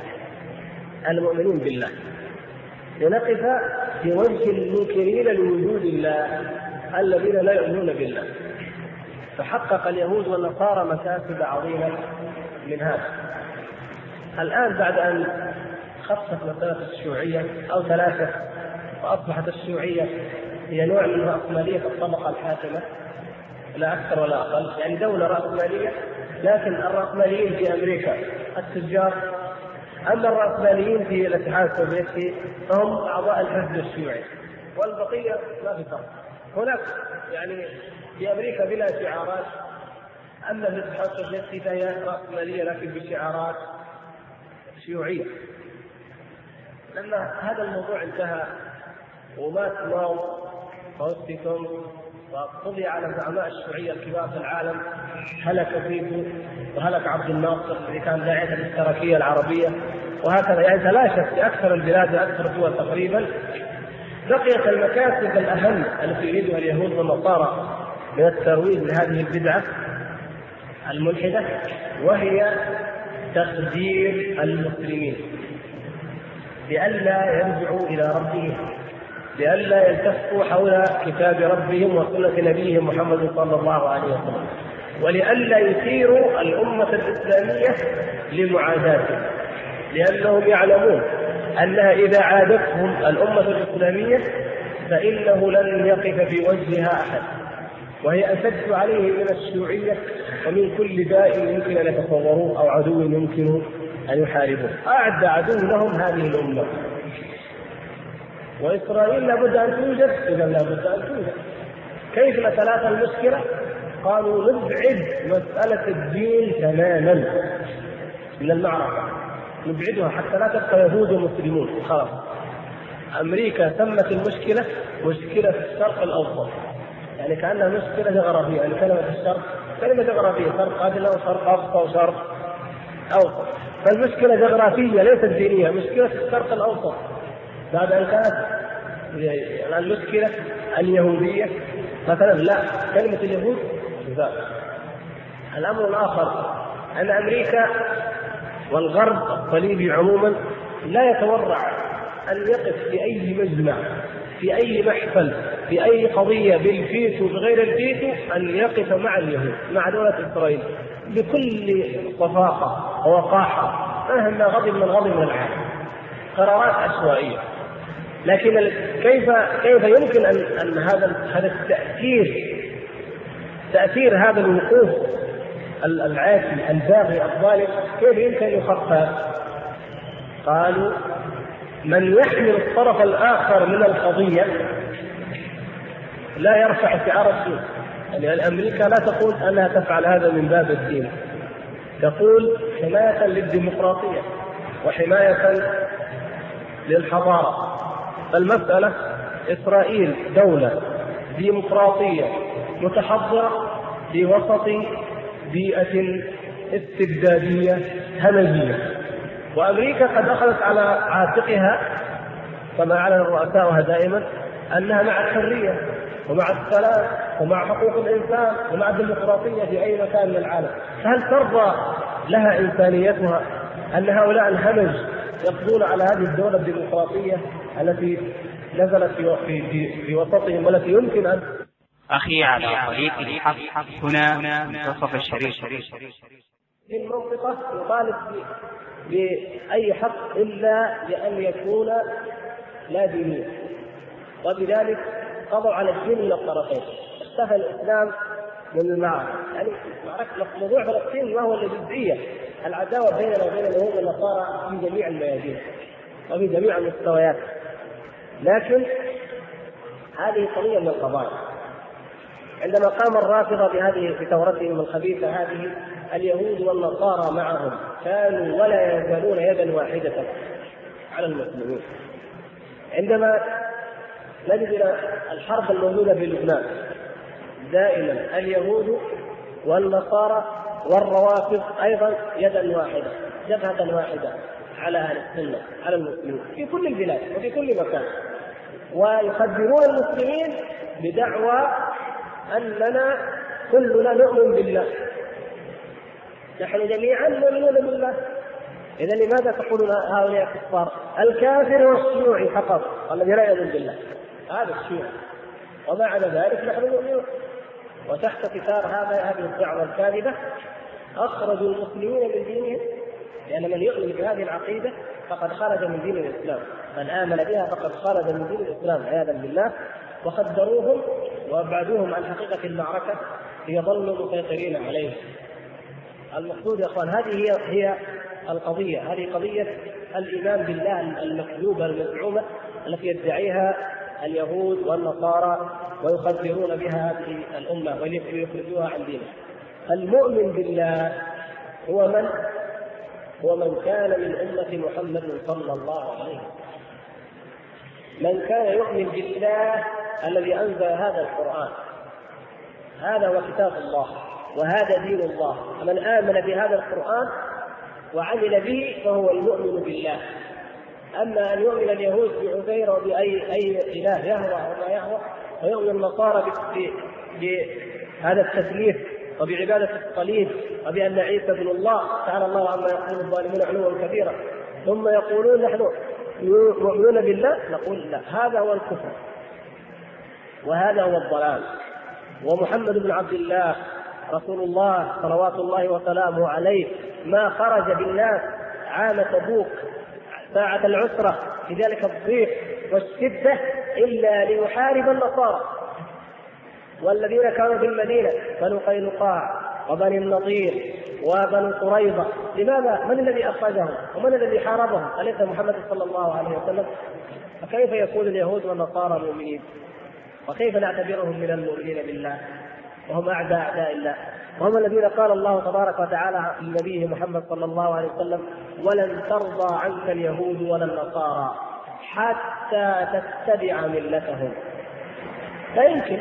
المؤمنين بالله، لنقف في وجه المنكرين لوجود الله الذين لا يؤمنون بالله. فحقق اليهود والنصارى مكاسب عظيمة من هذا. الآن بعد أن خفت مسألة الشيوعية أو ثلاثة وأصبحت الشيوعية هي نوع من رأسمالية الطبقة الحاكمة لا أكثر ولا أقل، يعني دولة رأسمالية، لكن الرأسماليين في أمريكا التجار، أما الرأسماليين في الاتحاد السوفيتي فهم أعضاء الحزب الشيوعي، والبقية ما في فرق. هناك يعني في أمريكا بلا شعارات، أما في الاتحاد السوفيتي فهي رأسمالية لكن بشعارات شيوعية. لما هذا الموضوع انتهى ومات ماو وهوستي تونغ وقضي على زعماء الشيوعية الكبار في العالم، هلك تيتو وهلك عبد الناصر اللي كان داعية الاشتراكية العربية، وهكذا يعني تلاشت في أكثر البلاد وأكثر الدول تقريبا. بقيت المكاسب الأهم التي يريدها اليهود والنصارى من الترويج لهذه البدعة الملحدة، وهي تخدير المسلمين لئلا يرجعوا إلى ربهم، لئلا يلتفوا حول كتاب ربهم وسنة نبيهم محمد صلى الله عليه وسلم، ولئلا يثيروا الأمة الإسلامية لمعاداتهم، لأنهم يعلمون أنها إذا عادتهم الأمة الإسلامية فإنه لن يقف في وجهها أحد، وهي أشد عليه من الشيوعية ومن كل داء يمكن أن يتصوروه أو عدو يمكن أن يحاربوه. أعد عدو لهم هذه الأمة، وإسرائيل لابد أن توجد، إذا لابد أن توجد. كيف نتلافى المشكلة؟ قالوا نبعد مسألة الدين تماما من المعركة، نبعدها حتى لا تبقى يهود ومسلمون. خلاص أمريكا سمت المشكلة مشكلة الشرق الأوسط، يعني كأنها مشكلة جغرافية، يعني كلمة الشرق كلمة جغرافية، شرق أدنى وشرق أقصى وشرق أوسط، فالمشكلة جغرافية ليست دينية، مشكلة الشرق الأوسط. بعد أن كانت المشكلة اليهودية مثلا، لا، كلمة اليهود لا. الأمر الآخر أن أمريكا والغرب الصليبي عموما لا يتورع أن يقف في أي مجمع، في أي محفل، في أي قضية بالفيتو بغير الفيتو، أن يقف مع اليهود، مع دولة إسرائيل بكل صفاقة ووقاحة مهما غضب من العالم، قرارات عشوائية. لكن كيف يمكن أن هذا تأثير هذا الوقوف العاتي الباغي الظالم كيف يمكن يخفف؟ قالوا من يحمل الطرف الآخر من القضية لا يرفع شعار الدين. يعني أمريكا لا تقول أنها تفعل هذا من باب الدين، تقول حماية للديمقراطية وحماية للحضارة. المسألة إسرائيل دولة ديمقراطية متحضرة في وسط بيئة استبدادية همجية، وأمريكا قد أخذت على عاتقها كما أعلن رؤساؤها دائما أنها مع الحرية ومع السلام ومع حقوق الإنسان ومع الديمقراطية في أي مكان من العالم. فهل ترضى لها إنسانيتها أن هؤلاء الهمج يقضون على هذه الدولة الديمقراطية التي نزلت في وسطهم والتي يمكن أن أخي على طريق الحق هنا منتصف الشريف. في المنطقة يطالب بأي حق إلا بأن يكون لا دينيا، وبذلك قضوا على الدين من الطرفين. استفى الإسلام من المعركة، يعني موضوع فلسطين ما هو الجزئية، العداوة بيننا وبين اليهود والنصارى في جميع الميادين وفي جميع المستويات، لكن هذه قضية من القضايا. عندما قام الرافضة بثورتهم الخبيثة هذه، اليهود والنصارى معهم كانوا ولا يزالون يدا واحدة على المسلمين. عندما نجد الحرب الموجودة في لبنان دائما اليهود والنصارى والروافض أيضا يدا واحدة، جبهة واحدة على أهل السنة على المسلمين في كل البلاد وفي كل مكان، ويخدرون المسلمين بدعوى أننا كلنا نؤمن بالله، نحن جميعا نؤمنون بالله. إذا لماذا تقولون هؤلاء كفار؟ الكافر والشيوعي فقط الذي لا يؤمن بالله هذا الشيوعي، وما على ذلك نحن نؤمن. وتحت ستار هذه الدعوة الكاذبة أخرجوا المسلمين من دينهم، لأن من يؤمن بهذه العقيدة فقد خرج من دين الإسلام، من آمن بها فقد خرج من دين الإسلام عياذا بالله، وخدروهم وأبعدوهم عن حقيقة المعركة ليظلوا مسيطرين عليه. المقصود يا أخوان هذه هي القضية، هذه قضية الإيمان بالله المكذوبة المزعومة التي يدعيها اليهود والنصارى ويخدرون بها هذه الأمة ويخرجوها عن دينها. المؤمن بالله هو من كان من أمة محمد صلى الله عليه وسلم، من كان يؤمن بالله الذي أنزل هذا القرآن، هذا هو كتاب الله وهذا دين الله. من آمن بهذا القرآن وعمل به فهو المؤمن بالله. أما أن يؤمن اليهود بعزير وبأي إله يهوى وما يهوى، ويؤمن النصارى بهذا التثليث وبعبادة الصليب وبأن عيسى ابن الله تعالى الله عما يقول الظالمون علوا كبيرا، ثم يقولون نحن مؤمنون بالله، نقول لا، هذا هو الكفر وهذا هو الضلال. ومحمد بن عبد الله رسول الله صلوات الله وسلامه عليه ما خرج بالناس عام تبوك ساعة العسرة في ذلك الضيق والشدة إلا ليحارب النصارى والذين كانوا في المدينة، بنو قينقاع وبني النضير وبنو قريظة. لماذا؟ من الذي أخرجهم ومن الذي حاربهم؟ أليس محمد صلى الله عليه وسلم؟ فكيف يكون اليهود والنصارى مؤمنين؟ وكيف نعتبرهم من المؤمنين بالله وهم أعداء الله؟ وهم الذين قال الله تبارك وتعالى لنبيه محمد صلى الله عليه وسلم: ولن ترضى عنك اليهود ولا النصارى حتى تتبع ملتهم. لا يمكن.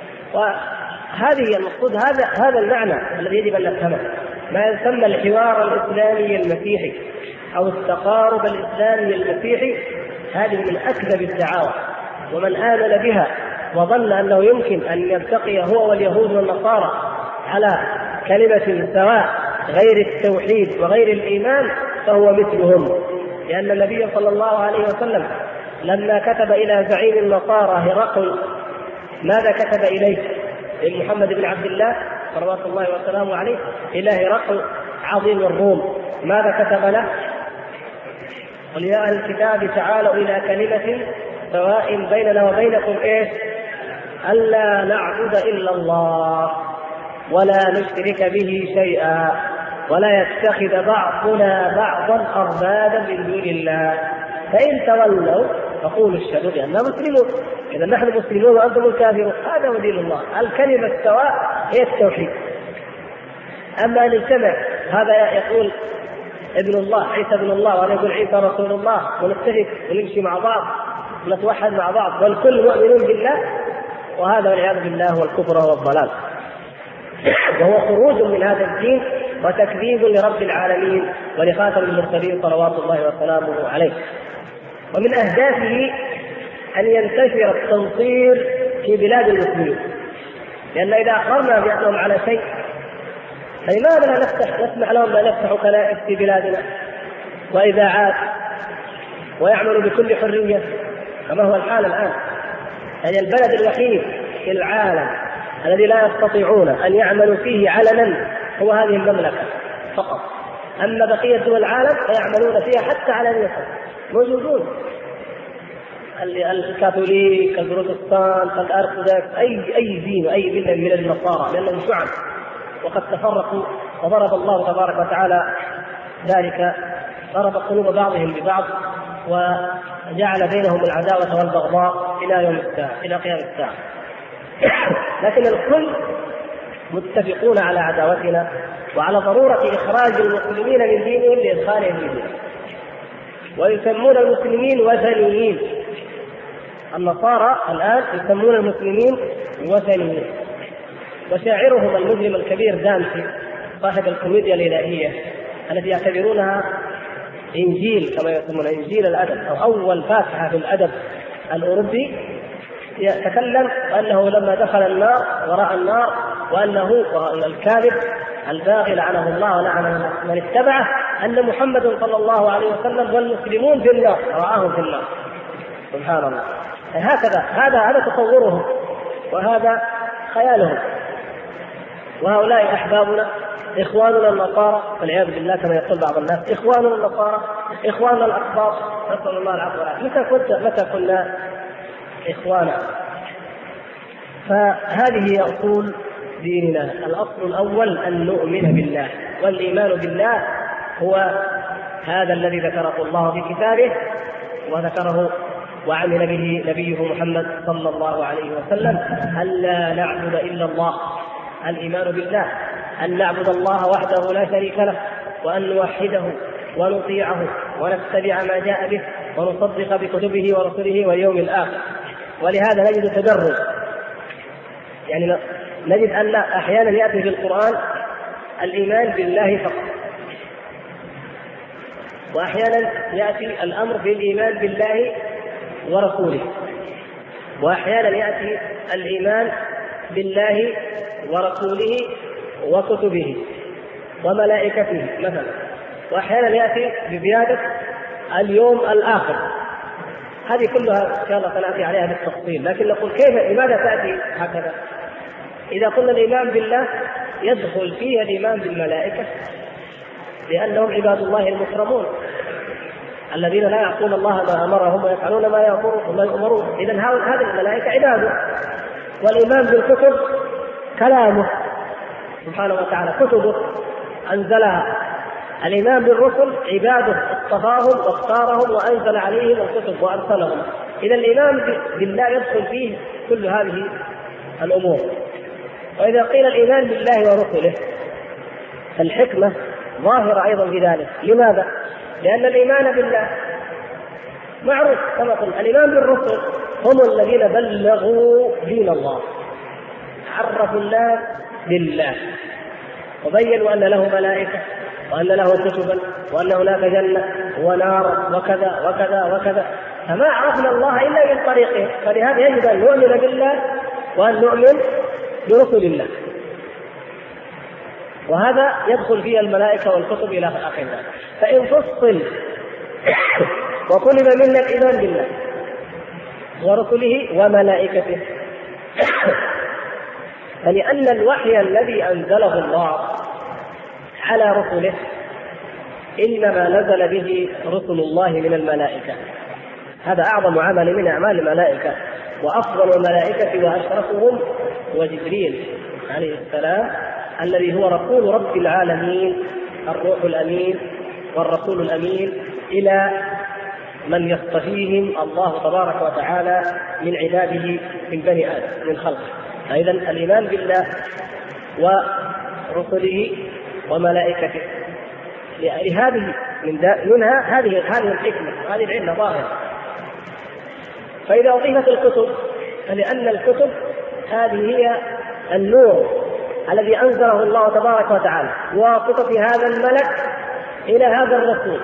وهذه المقصود، هذا المعنى الذي يجب أن نفهمه، ما يسمى الحوار الإسلامي المسيحي أو التقارب الإسلامي المسيحي. هذه من أكذب الدعاوى، ومن آمن بها وظن أنه يمكن أن يلتقي هو واليهود والنصارى على كلمة سواء غير التوحيد وغير الإيمان فهو مثلهم. لأن النبي صلى الله عليه وسلم لما كتب إلى زعيم النصارى هرقل، ماذا كتب إليه؟ محمد بن عبد الله صلوات الله وسلامه عليه إلى هرقل عظيم الروم، ماذا كتب له؟ قل يا أهل الكتاب تعالوا إلى كلمة سواء بيننا وبينكم إيش؟ ألا نعبد إلا الله ولا نشرك به شيئا ولا يتخذ بعضنا بعضا أربابا من دون الله فإن تولوا فقولوا اشهدوا بأننا مسلمون. إذا نحن مسلمون وأنتم الكافرون، هذا هو دين الله. الكلمة السواء هي التوحيد. أما أن يجتمع هذا يقول ابن الله عيسى ابن الله وأنا يقول عيسى رسول الله ونتفق ونمشي مع بعض ونتوحد مع بعض والكل مؤمنون بالله، وهذا والعياذ بالله هو الكفر والضلال، وهو خروج من هذا الدين وتكذيب لرب العالمين ولخاتم المرسلين صلوات الله وسلامه عليه. ومن أهدافه أن ينتشر التنصير في بلاد المسلمين، لأن إذا أخبرنا بأنهم على شيء فلماذا لا نسمح لهم بأن يفتحوا كنائس في بلادنا وإذاعات ويعملوا بكل حرية كما هو الحال الآن؟ يعني البلد الوحيد في العالم الذي لا يستطيعون أن يعملوا فيه علنا هو هذه المملكة فقط، أما بقية دول العالم فيعملون فيها حتى علنية، موجودون الكاثوليك، البروتستان، الأرثوذكس، أي دين وأي ملة من النصارى، لأنهم شعب وقد تفرقوا، وضرب الله تبارك وتعالى ذلك، ضرب قلوب بعضهم ببعض وجعل بينهم العداوة والبغضاء إلى يوم الساعة، إلى قيام الساعة. لكن الكل متفقون على عداوتنا وعلى ضرورة إخراج المسلمين من دينهم لإدخالهم في دينهم، ويسمون المسلمين وثنيين. النصارى الآن يسمون المسلمين وثنيين، وشاعرهم المجرم الكبير دانتي صاحب الكوميديا الإلهية التي يعتبرونها إنجيل كما يسمون إنجيل الأدب أو أول فاتحة في الأدب الأوروبي، يتكلم أنه لما دخل النار وراء النار وأنه الكاذب الباغي لعنه الله ولعن من اتبعه أن محمد صلى الله عليه وسلم والمسلمون في النار رآهم في النار. سبحان الله. هكذا هذا تصورهم وهذا خيالهم. وهؤلاء أحبابنا إخواننا النصارى والعياذ بالله كما يقول بعض الناس إخواننا النصارى إخواننا الأقباط، نسأل الله العفو والعافية. متى كنا إخوانا؟ فهذه هي أصول ديننا. الأصل الأول أن نؤمن بالله، والإيمان بالله هو هذا الذي ذكره الله في كتابه وذكره وعمل به نبيه محمد صلى الله عليه وسلم، ألا نعبد إلا الله. الإيمان بالله أن نعبد الله وحده لا شريك له، وأن نوحده ونطيعه ونتبع ما جاء به ونصدق بكتبه ورسله واليوم الآخر. ولهذا نجد تدرج، يعني نجد أن أحيانا يأتي في القرآن الإيمان بالله فقط، وأحيانا يأتي الأمر بالإيمان بالله ورسوله، وأحيانا يأتي الإيمان بالله ورسوله وكتبه وملائكته مثلا، وأحيانا يأتي بزيادة اليوم الآخر. هذه كلها إن شاء الله سنأتي عليها بالتفصيل، لكن نقول كيف لماذا تأتي هكذا؟ إذا قلنا الإيمان بالله يدخل فيه الإيمان بالملائكة، لأنهم عباد الله المكرمون الذين لا يعصون الله ما أمرهم ويفعلون ما يأمرون. إذن هذه الملائكة عباده. والإيمان بالكتب كلامه سبحانه وتعالى، كتبه أنزلها. الإيمان بالرسل عباده اصطفاهم واختارهم وأنزل عليهم الكتب وأرسلهم. إذا الإيمان بالله يدخل فيه كل هذه الأمور. وإذا قيل الإيمان بالله ورسله فالحكمة ظاهرة أيضا في ذلك. لماذا؟ لأن الإيمان بالله معروف كما قلت. الإيمان بالرسل هم الذين بلغوا دين الله، عرفوا الناس بالله وبينوا أن له ملائكة وأن له كتبا وأن هناك جنة ونار وكذا وكذا وكذا، فما عرفنا الله إلا من طريقه. فلهذا يجب أن نؤمن بالله وأن نؤمن برسل الله، وهذا يدخل فيه الملائكة والكتب إلى آخر ذلك. فإن فصل وطلب منا الإيمان بالله ورسله وملائكته فلأن الوحي الذي أنزله الله على رسله إنما نزل به رسل الله من الملائكة. هذا أعظم عمل من أعمال الملائكة، وأفضل الملائكة وأشرفهم هو جبريل عليه السلام، الذي هو رسول رب العالمين، الروح الأمين والرسول الأمين، إلى من يصطفيهم الله تبارك وتعالى من عباده من بني آدم من خلقه. فإذا الإيمان بالله ورسله وملائكته لهذه منها هذه الحكمة، هذه العلة ظاهرة. فإذا أضيفت الكتب، فلأن الكتب هذه هي النور الذي أنزله الله تبارك وتعالى وواسطة هذا الملك إلى هذا الرسول.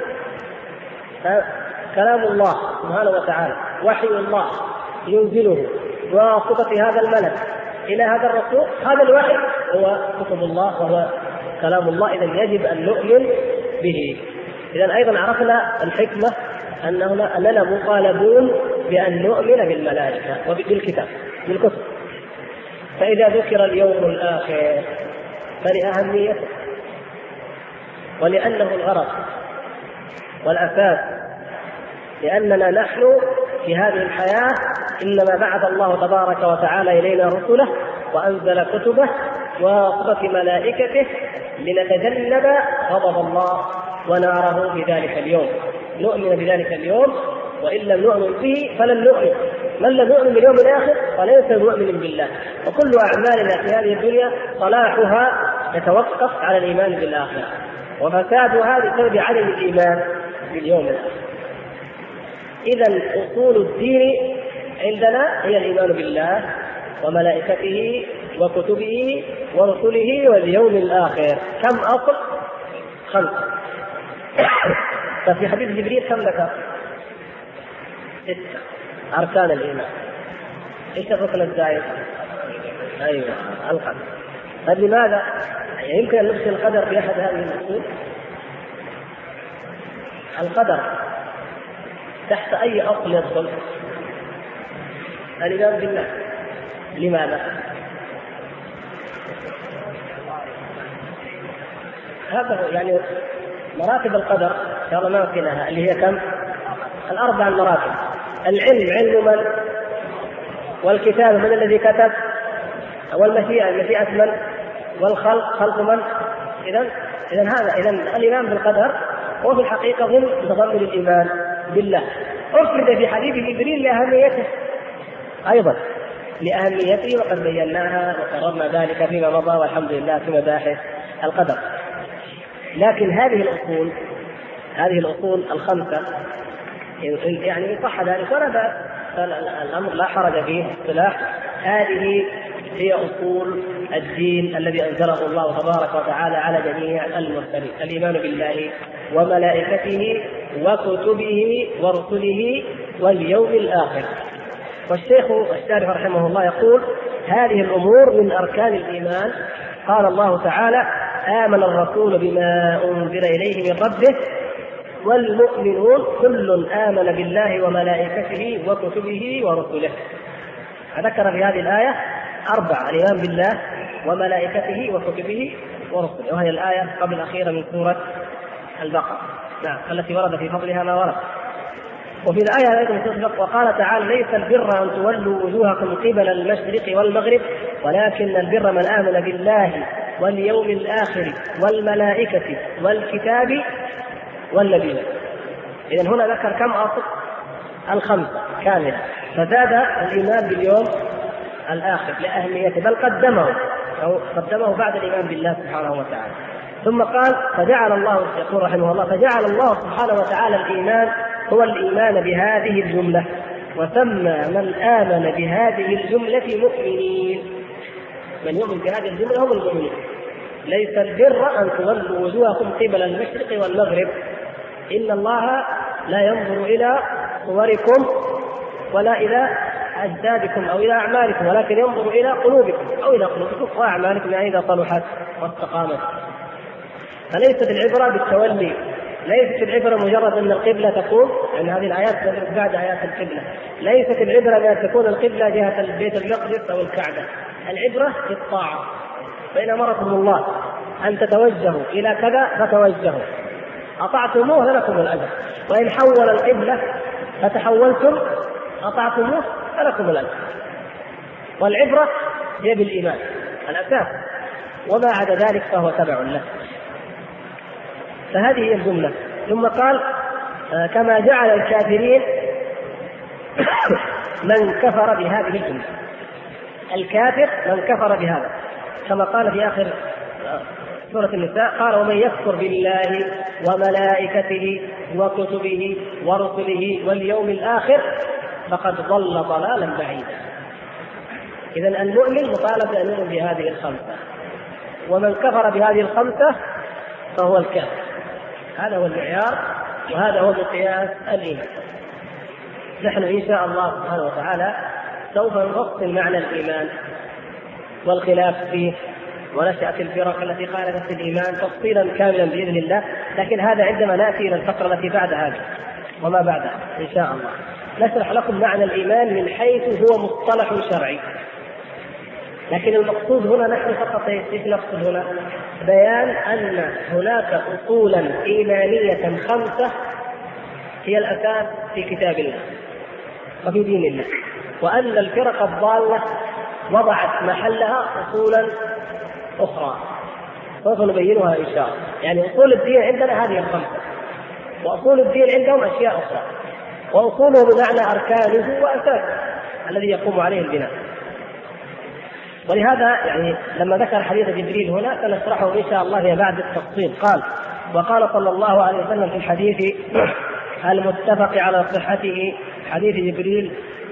كلام الله سبحانه وتعالى، وحي الله ينزله بواسطة هذا الملك إلى هذا الرسول. هذا الوحي هو كتب الله وهو كلام الله، إذن يجب أن نؤمن به. إذن أيضا عرفنا الحكمة أننا مطالبون بأن نؤمن بالملائكة وبالكتاب بالكتب. فإذا ذكر اليوم الآخر فلأهميته ولأنه الغرض والأساس، لأننا نحن في هذه الحياة إنما بعث الله تبارك وتعالى إلينا رسله وأنزل كتبه وصفة ملائكته لنتجنب غضب الله وناره في ذلك اليوم. نؤمن بذلك اليوم، وإن لم نؤمن به فلن نؤمن. من لم يؤمن باليوم الآخر فليس مؤمن بالله. وكل أعمالنا في هذه الدنيا صلاحها يتوقف على الإيمان بالآخرة، وفسادها بسبب عدم الإيمان باليوم الآخر. إذن أصول الدين عندنا هي الإيمان بالله وملائكته وكتبه ورسله واليوم الآخر. كم أصل؟ 5. ففي حديث جبريل كم ذكر؟ 6 أركان الإيمان. إيش الركن الزائد؟ أيوة القدر. طيب لماذا يمكن أن نفصل القدر في أحد هذه الأصول؟ القدر تحت أي أصل يدخل؟ الإيمان بالله. لماذا؟ هذا يعني مراتب القدر إن شاء الله ما وكلها، اللي هي كم؟ 4 مراتب. العلم علم من؟ والكتاب من الذي كتب؟ والمشيئة مشيئة من؟ والخلق خلق من؟ إذن هذا الإيمان بالقدر هو في الحقيقة ضمن متضمن الإيمان بالله. أفرد في حديث جبريل لأهميته أيضا، لأهميته وقد بيناها وقررنا ذلك فيما مضى والحمد لله في مباحث القدر. لكن هذه الأصول 5 يعني صح ذلك ولا بأس، الأمر لا حرج فيه اصطلاح. هذه هي أصول الدين الذي أنزله الله تبارك وتعالى على جميع المرسلين: الإيمان بالله وملائكته وكتبه ورسله واليوم الآخر. والشيخ الشارح رحمه الله يقول: هذه الأمور من أركان الإيمان. قال الله تعالى: آمن الرسول بما أنزل إليه من ربه والمؤمنون كل آمن بالله وملائكته وكتبه ورسله. ذكر في هذه الآية 4: الإيمان بالله وملائكته وكتبه ورسله، وهي الآية قبل الأخيرة من سورة البقرة، نعم، التي ورد في فضلها ما ورد. وفي الآية أيضا وقال تعالى: ليس البر أن تولوا وجوهكم قبل المشرق والمغرب ولكن البر من آمن بالله واليوم الآخر والملائكة والكتاب والنبيين. إذن هنا ذكر كم أصل؟ 5 كاملة، فزاد الإيمان باليوم الآخر لأهميته، بل قدمه بعد الإيمان بالله سبحانه وتعالى. ثم قال: فجعل الله، يقول رحمه الله: فجعل الله سبحانه وتعالى الإيمان هو الإيمان بهذه الجملة، وسمى من آمن بهذه الجملة مؤمنين. من يؤمن بهذه الجملة هم المؤمنين. ليس البر أن تولوا وجوهكم قبل المشرق والمغرب، إن الله لا ينظر إلى صوركم ولا إلى أجسادكم أو إلى أعمالكم، ولكن ينظر إلى قلوبكم أو إلى قلوبكم وأعمالكم يعني إذا صلحت واستقامت. فليست العبرة بالتولي، ليست العبرة مجرد أن القبلة تكون، يعني هذه الآيات بعد آيات القبلة، ليست العبرة بأن تكون القبلة جهة البيت المقدس أو الكعبة. العبرة في الطاعة، فإن أمركم الله أن تتوجهوا إلى كذا فتوجهوا، أطعتموه فلكم الأجر، وإن حول القبلة فتحولتم أطعتموه فلكم الأجر. والعبرة هي بالإيمان الأساس، وما عدا ذلك فهو تبع له. فهذه هي الجملة. ثم قال كما جعل الكافرين من كفر بهذه الجملة، الكافر من كفر بهذا، كما قال في آخر سورة النساء قال ومن يكفر بالله وملائكته وكتبه ورسله واليوم الآخر فقد ضل ضلالا بعيدا. إذن المؤمن مطالب أن يؤمن بهذه الخمسة، ومن كفر بهذه الخمسة فهو الكافر. هذا هو المعيار، وهذا هو مقياس الإيمان. نحن إن شاء الله سبحانه وتعالى سوف نفصل معنى الإيمان والخلاف فيه ونشأة الفرق التي خالفت الإيمان تفصيلا كاملا بإذن الله، لكن هذا عندما نأتي إلى الفقرة التي بعد هذه وما بعدها إن شاء الله نشرح لكم معنى الإيمان من حيث هو مصطلح شرعي. لكن المقصود هنا نحن فقط ايش نقصد هنا؟ بيان أن هناك أصولا إيمانية خمسة هي الأساس في كتاب الله وفي دين الله، وأن الفرق الضالة وضعت محلها أصولا أخرى سوف نبينها إن شاء الله. يعني أصول الدين عندنا هذه الخمسة، وأصول الدين عندهم أشياء أخرى، وأصوله بمعنى أركانه وأساسه الذي يقوم عليه البناء. ولهذا يعني لما ذكر حديث جبريل هنا سنشرحه إن شاء الله بعد التفصيل. قال وقال صلى الله عليه وسلم في الحديث المتفق على صحته حديث جبريل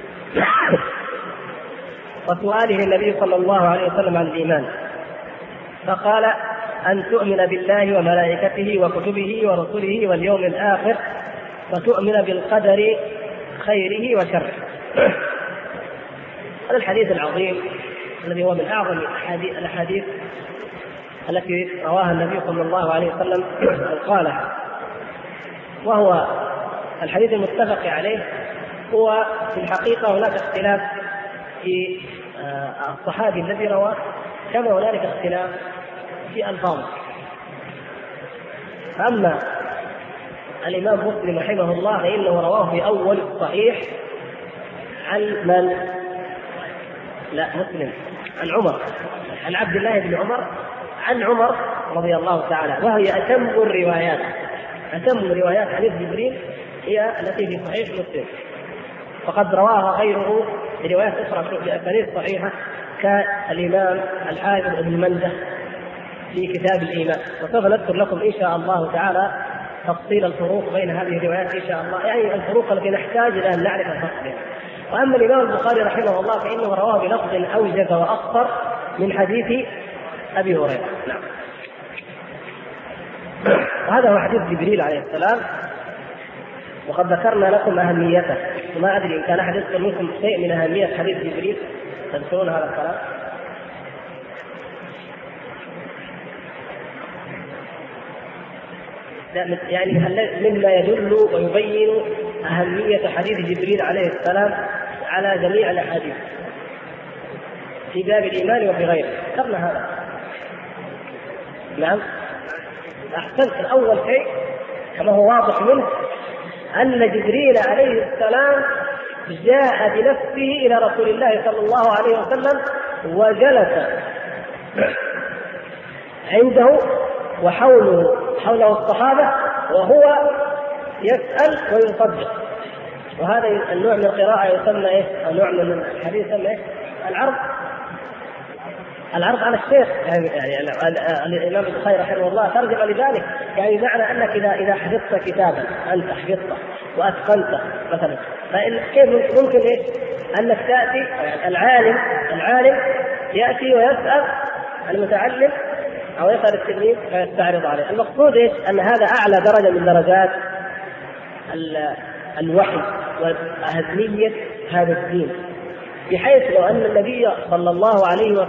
وسؤاله النبي صلى الله عليه وسلم عن الإيمان، فقال أن تؤمن بالله وملائكته وكتبه ورسله واليوم الآخر وتؤمن بالقدر خيره وشره. هذا الحديث العظيم الذي هو من أعظم الأحاديث التي رواها النبي صلى الله عليه وسلم قالها، وهو الحديث المتفق عليه. هو في الحقيقة هناك اختلاف في الصحابي الذي رواه، كما هنالك اختلاف في ألفاظه. أما الإمام مسلم رحمه الله فإنه رواه في أول الصحيح عن من؟ لا مسلم عن عمر، عن عبد الله بن عمر عن عمر رضي الله تعالى، وهي أتم الروايات. أتم روايات حديث جبريل هي التي في صحيح مسلم، وقد رواها غيره بروايات أخرى بأسانيد صحيحة كالإمام الحافظ ابن منده في كتاب الإيمان. وسوف نذكر لكم إن شاء الله تعالى تفصيل الفروق بين هذه الروايات إن شاء الله، يعني الفروق التي نحتاج إلى أن نعرف الفرق بينها. وأما الإمام البخاري رحمه الله فإنه رواه بلفظ أوجز وأخطر من حديث أبي هريرة. نعم. وهذا هو حديث جبريل عليه السلام، وقد ذكرنا لكم أهميته، وما أدري إن كان أحد يذكر منكم شيء من أهمية حديث جبريل تذكرون هذا الكلام؟ يعني مما يدل ويبين أهمية حديث جبريل عليه السلام على جميع الأحاديث في باب الإيمان وفي غيره. ذكرنا هذا. نعم أحسنت. أول شيء كما هو واضح منه أن جبريل عليه السلام جاء بنفسه إلى رسول الله صلى الله عليه وسلم وجلس عنده وحوله الصحابة وهو يسأل ويصدق. وهذا النوع من القراءة يسمى إيه؟ النوع من الحديث يسمى إيه؟ العرض على الشيخ. يعني الإمام البخاري رحمه الله ترجم لذلك، يعني معنى أنك إذا حفظت كتابا أنت حفظته وأتقنته مثلا، كيف ممكن إيه؟ أنك تأتي يعني العالم يأتي ويسأل المتعلم أو يسأل التلميذ فيستعرض عليه. المقصود إيش؟ أن هذا أعلى درجة من درجات الوحي وأهمية هذا الدين، بحيث لو أن النبي صلى الله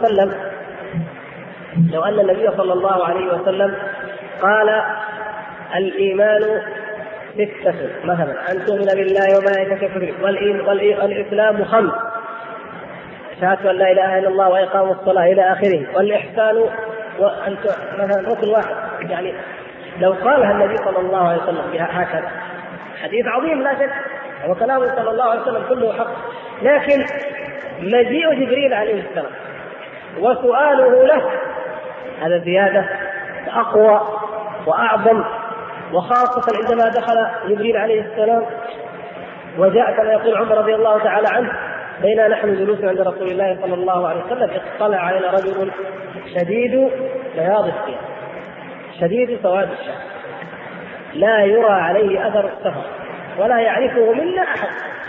عليه وسلم قال الإيمان 6 مثلا، أن تؤمن بالله وملائكته والإسلام 5، شهادة أن لا إله إلا الله وإقام الصلاة إلى آخره، والإحسان وأن مثلا ركن واحد، يعني لو قالها النبي صلى الله عليه وسلم هكذا حديث عظيم لا شك، وكلامه صلى الله عليه وسلم كله حق، لكن مجيء جبريل عليه السلام وسؤاله له هذا زيادة أقوى وأعظم، وخاصة عندما دخل جبريل عليه السلام وجاء كما يقول عمر رضي الله تعالى عنه: بينا نحن جلوس عند رسول الله صلى الله عليه وسلم اطلع علينا رجل شديد بياض الثياب شديد سواد الشعر لا يرى عليه أثر السفر ولا يعرفه منا أحد.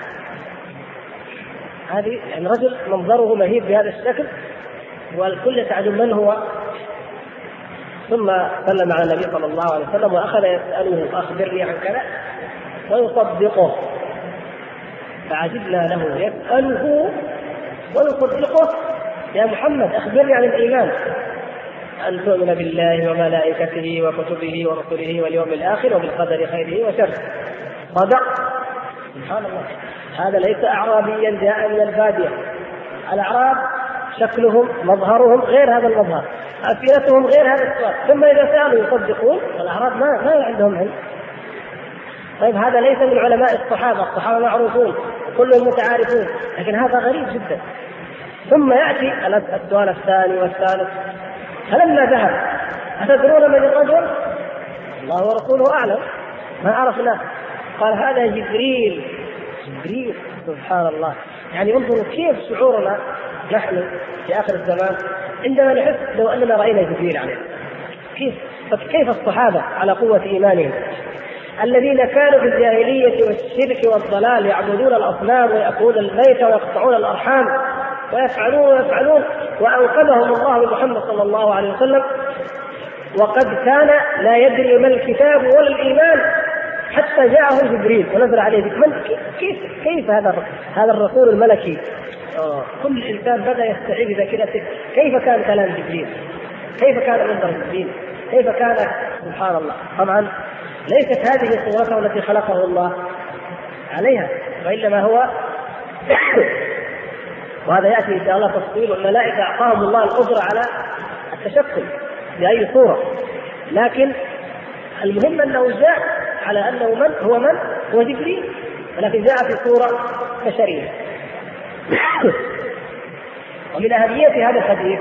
هذه يعني رجل منظره مهيب بهذا الشكل والكل يتعجب من هو. ثم سلم على النبي صلى الله عليه وسلم وأخذ يسأله: أخبرني عن كذا، ويصدقه. فعجبنا له يسأله ويصدقه: يا محمد أخبرني عن الإيمان، أن تؤمن بالله وملائكته وكتبه ورسله واليوم الآخر وبالقدر خيره وشره. صدق. سبحان الله، هذا ليس أعرابيا جاء من البادية. الأعراب شكلهم مظهرهم غير هذا المظهر، أسئلتهم غير هذا السؤال، ثم إذا سألوا يصدقون. الأعراب ما عندهم علم. طيب هذا ليس من علماء الصحابة معروفون كلهم متعارفون، لكن هذا غريب جدا. ثم يأتي السؤال الثاني والثالث: فلما ذهب: أتدرون من الرجل؟ الله ورسوله أعلم، ما عرفناه. قال: هذا جبريل. سبحان الله. يعني انظروا كيف شعورنا نحن في آخر الزمان عندما نحس لو أننا رأينا جبريل عليه. كيف الصحابة على قوة إيمانهم الذين كانوا في الجاهلية والشرك والضلال يعبدون الأصنام ويأكلون الميت ويقطعون الأرحام ويفعلون وأنقذهم الله بمحمد صلى الله عليه وسلم، وقد كان لا يدري ما الكتاب ولا الإيمان حتى جاءه جبريل ونزل عليه كيف هذا الرسول الملكي. كل إنسان بدأ يستعيد ذاكرته كيف كان كلام جبريل، كيف كان منظر جبريل، كيف كان. سبحان الله. طبعا ليست هذه صورته التي خلقه الله عليها، وإنما هو وهذا يأتي إن شاء الله تفصيل. الملائكة أعطاهم الله القدرة على التشكل بأي صورة، لكن المهم أنه جاء على أنه هو جبريل، ولكن جاء في صورة بشرية. ومن أهمية هذا الحديث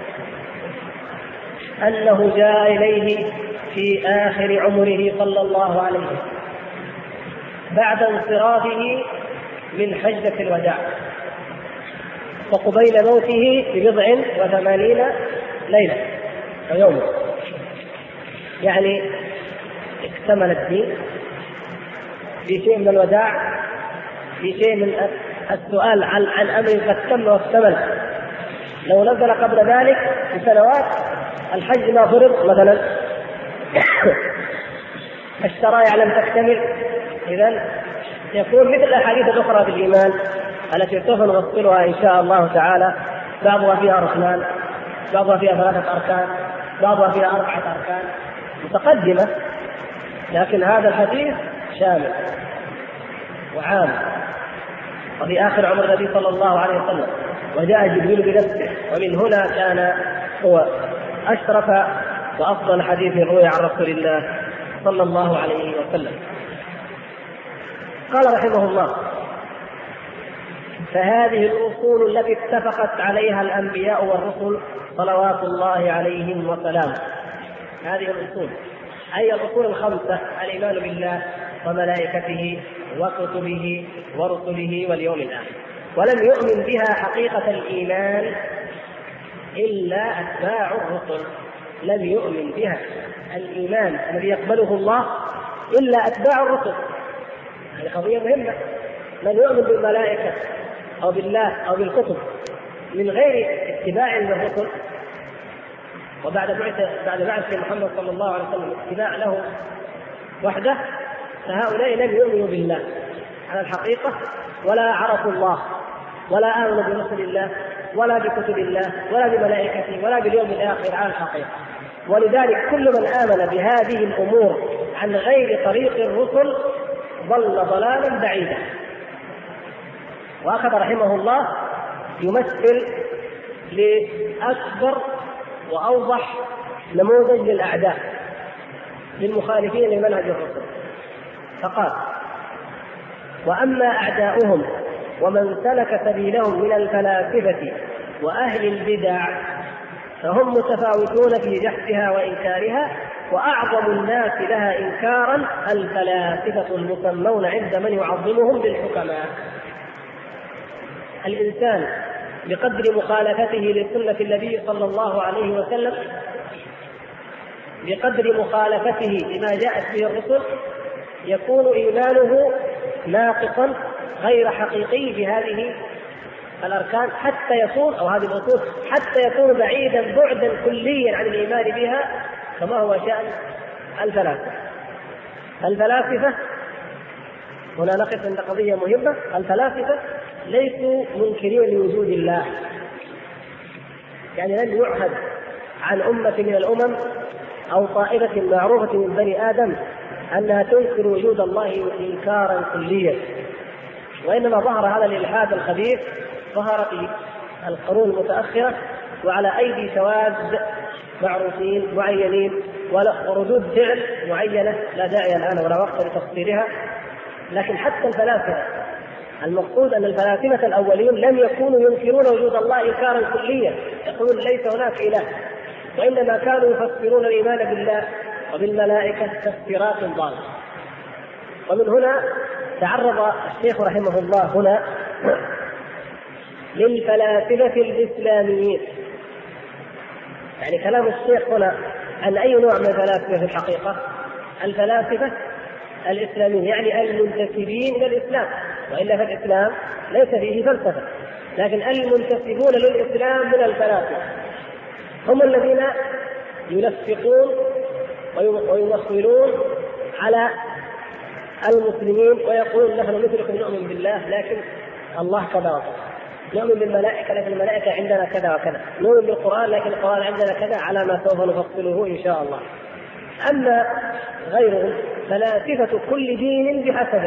أنه جاء إليه في آخر عمره صلى الله عليه وسلم بعد انصرافه من حجة الوداع، وقبيل موته ب80 ليلة ويوم. يعني اكتمل الدين في شيء من الوداع، في شيء من السؤال عن أمر قد تم واكتمل. لو نزل قبل ذلك بسنوات الحج ما فرض مثلا، الشرائع لم تكتمل، إذن يكون مثل الأحاديث الأخرى بالإيمان التي سوف نفصلها إن شاء الله تعالى، بعضها فيها ركنان، بعضها فيها 3 أركان، بعضها فيها 4 أركان متقدمة، لكن هذا الحديث شامل وعام. وفي آخر عمر النبي صلى الله عليه وسلم وجاء جبريل بنفسه، ومن هنا كان هو أشرف وأفضل حديث روي عن رسول الله صلى الله عليه وسلم. قال رحمه الله: فهذه الأصول التي اتفقت عليها الأنبياء والرسل صلوات الله عليهم وسلامه. هذه الأصول أي الأصول 5: الإيمان بالله وملائكته وكتبه ورسله واليوم الآخر. ولم يؤمن بها حقيقة الإيمان إلا أتباع الرسل. لم يؤمن بها الإيمان الذي يقبله الله إلا أتباع الرسل. هذه قضية مهمة. من يؤمن بالملائكة أو بالله أو بالكتب من غير اتباع للرسل، وبعد بعث محمد صلى الله عليه وسلم اتباع له وحده، فهؤلاء لم يؤمنوا بالله على الحقيقة، ولا عرفوا الله، ولا آمنوا برسل الله، ولا بكتب الله، ولا بملائكته، ولا باليوم الآخر على الحقيقة. ولذلك كل من آمن بهذه الأمور عن غير طريق الرسل ضل ضلالا بعيدا. وأخذ رحمه الله يمثل لأكبر وأوضح نموذج للأعداء للمخالفين لمنهج الرسل، فقال: وأما أعداؤهم ومن سلك سبيلهم من الفلاسفة وأهل البدع فهم متفاوتون في جحدها وإنكارها، وأعظم الناس لها إنكارا الفلاسفة المسمون عند من يعظمهم بالحكماء. الإنسان بقدر مخالفته لسنة النبي صلى الله عليه وسلم، بقدر مخالفته لما جاءت به الرسل، يكون إيمانه ناقصا غير حقيقي بهذه الأركان حتى يكون، أو هذه الأصول حتى يكون بعيدا بعدا كليا عن الإيمان بها، كما هو شأن الفلاسفة. الفلاسفة هنا نقف عند قضية مهمة: الفلاسفة ليسوا منكرين لوجود الله، يعني لن يعهد عن أمة من الأمم أو طائفة معروفة من بني آدم أنها تنكر وجود الله إنكارا كليا، وإنما ظهر هذا الإلحاد الخبيث ظهر في القرون المتأخرة وعلى أيدي شواذ معروفين معينين وردود فعل معينة لا داعي الآن ولا وقت لتفسيرها. لكن حتى الفلاسفة، المقصود أن الفلاسفة الأولين لم يكونوا ينكرون وجود الله إنكارا كليا، يقولون ليس هناك إله، وإنما كانوا يفسرون الإيمان بالله وبالملائكة تفسيرات ضالة. ومن هنا تعرض الشيخ رحمه الله هنا للفلاسفة الإسلاميين. يعني كلام الشيخ هنا عن أي نوع من الفلاسفة في الحقيقة؟ الفلاسفة الإسلاميين، يعني المنتسبين إلى الإسلام، وإلا فالإسلام ليس فيه فلسفة، لكن المنتسبون للإسلام من الفلاسفة هم الذين يلفقون ويمثلون على المسلمين ويقولون: نحن مثلكم نؤمن بالله لكن الله كذا وكذا، نؤمن بالملائكة لكن الملائكة عندنا كذا وكذا، نؤمن بالقرآن لكن القرآن عندنا كذا، على ما سوف نفصله إن شاء الله. أما غيرهم فلاسفة كل دين بحسبه.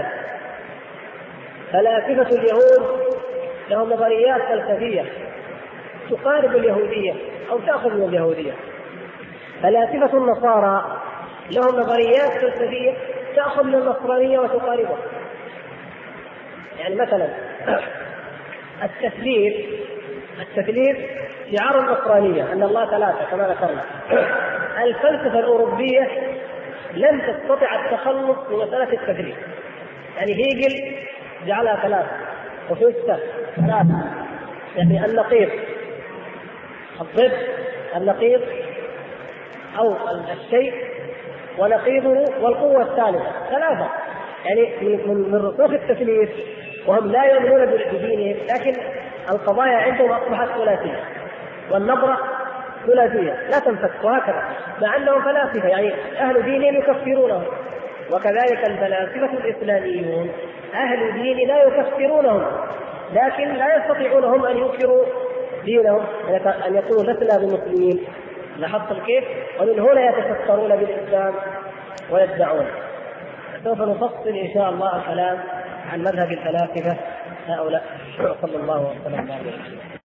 فلاسفة اليهود لهم نظريات فلسفية تقارب اليهودية أو تأخذ من اليهودية. فلاسفة النصارى لهم نظريات فلسفية تأخذ من النصرانية وتقاربها. يعني مثلا التثليث شعار النصرانية أن الله ثلاثة كما ذكرنا. الفلسفة الأوروبية لم تستطع التخلص من مسألة التثليث، يعني هيجل جعلها ثلاثة، وفيستا ثلاثة، يعني النقيض، الضد، النقيض أو الشيء ونقيضه والقوة الثالثة، ثلاثة. يعني من رسوخ التثليث، وهم لا يؤمنون بدينهم، لكن القضايا عندهم أصبحت ثلاثية، والنظرة ثلاثية لا تنفك، وهكذا، مع أنهم فلاسفة، يعني أهل دين يكفرونهم. وكذلك الفلاسفة الإسلاميون أهل دين لا يكفرونهم، لكن لا يستطيعون هم أن ينكروا دينهم، أن يقولوا لسنا بمسلمين. لاحظتم كيف؟ ومن هنا يتفكرون بالإسلام ويدعون. سوف نفصل إن شاء الله الكلام عن مذهب الفلاسفة هؤلاء. صلى الله وسلم على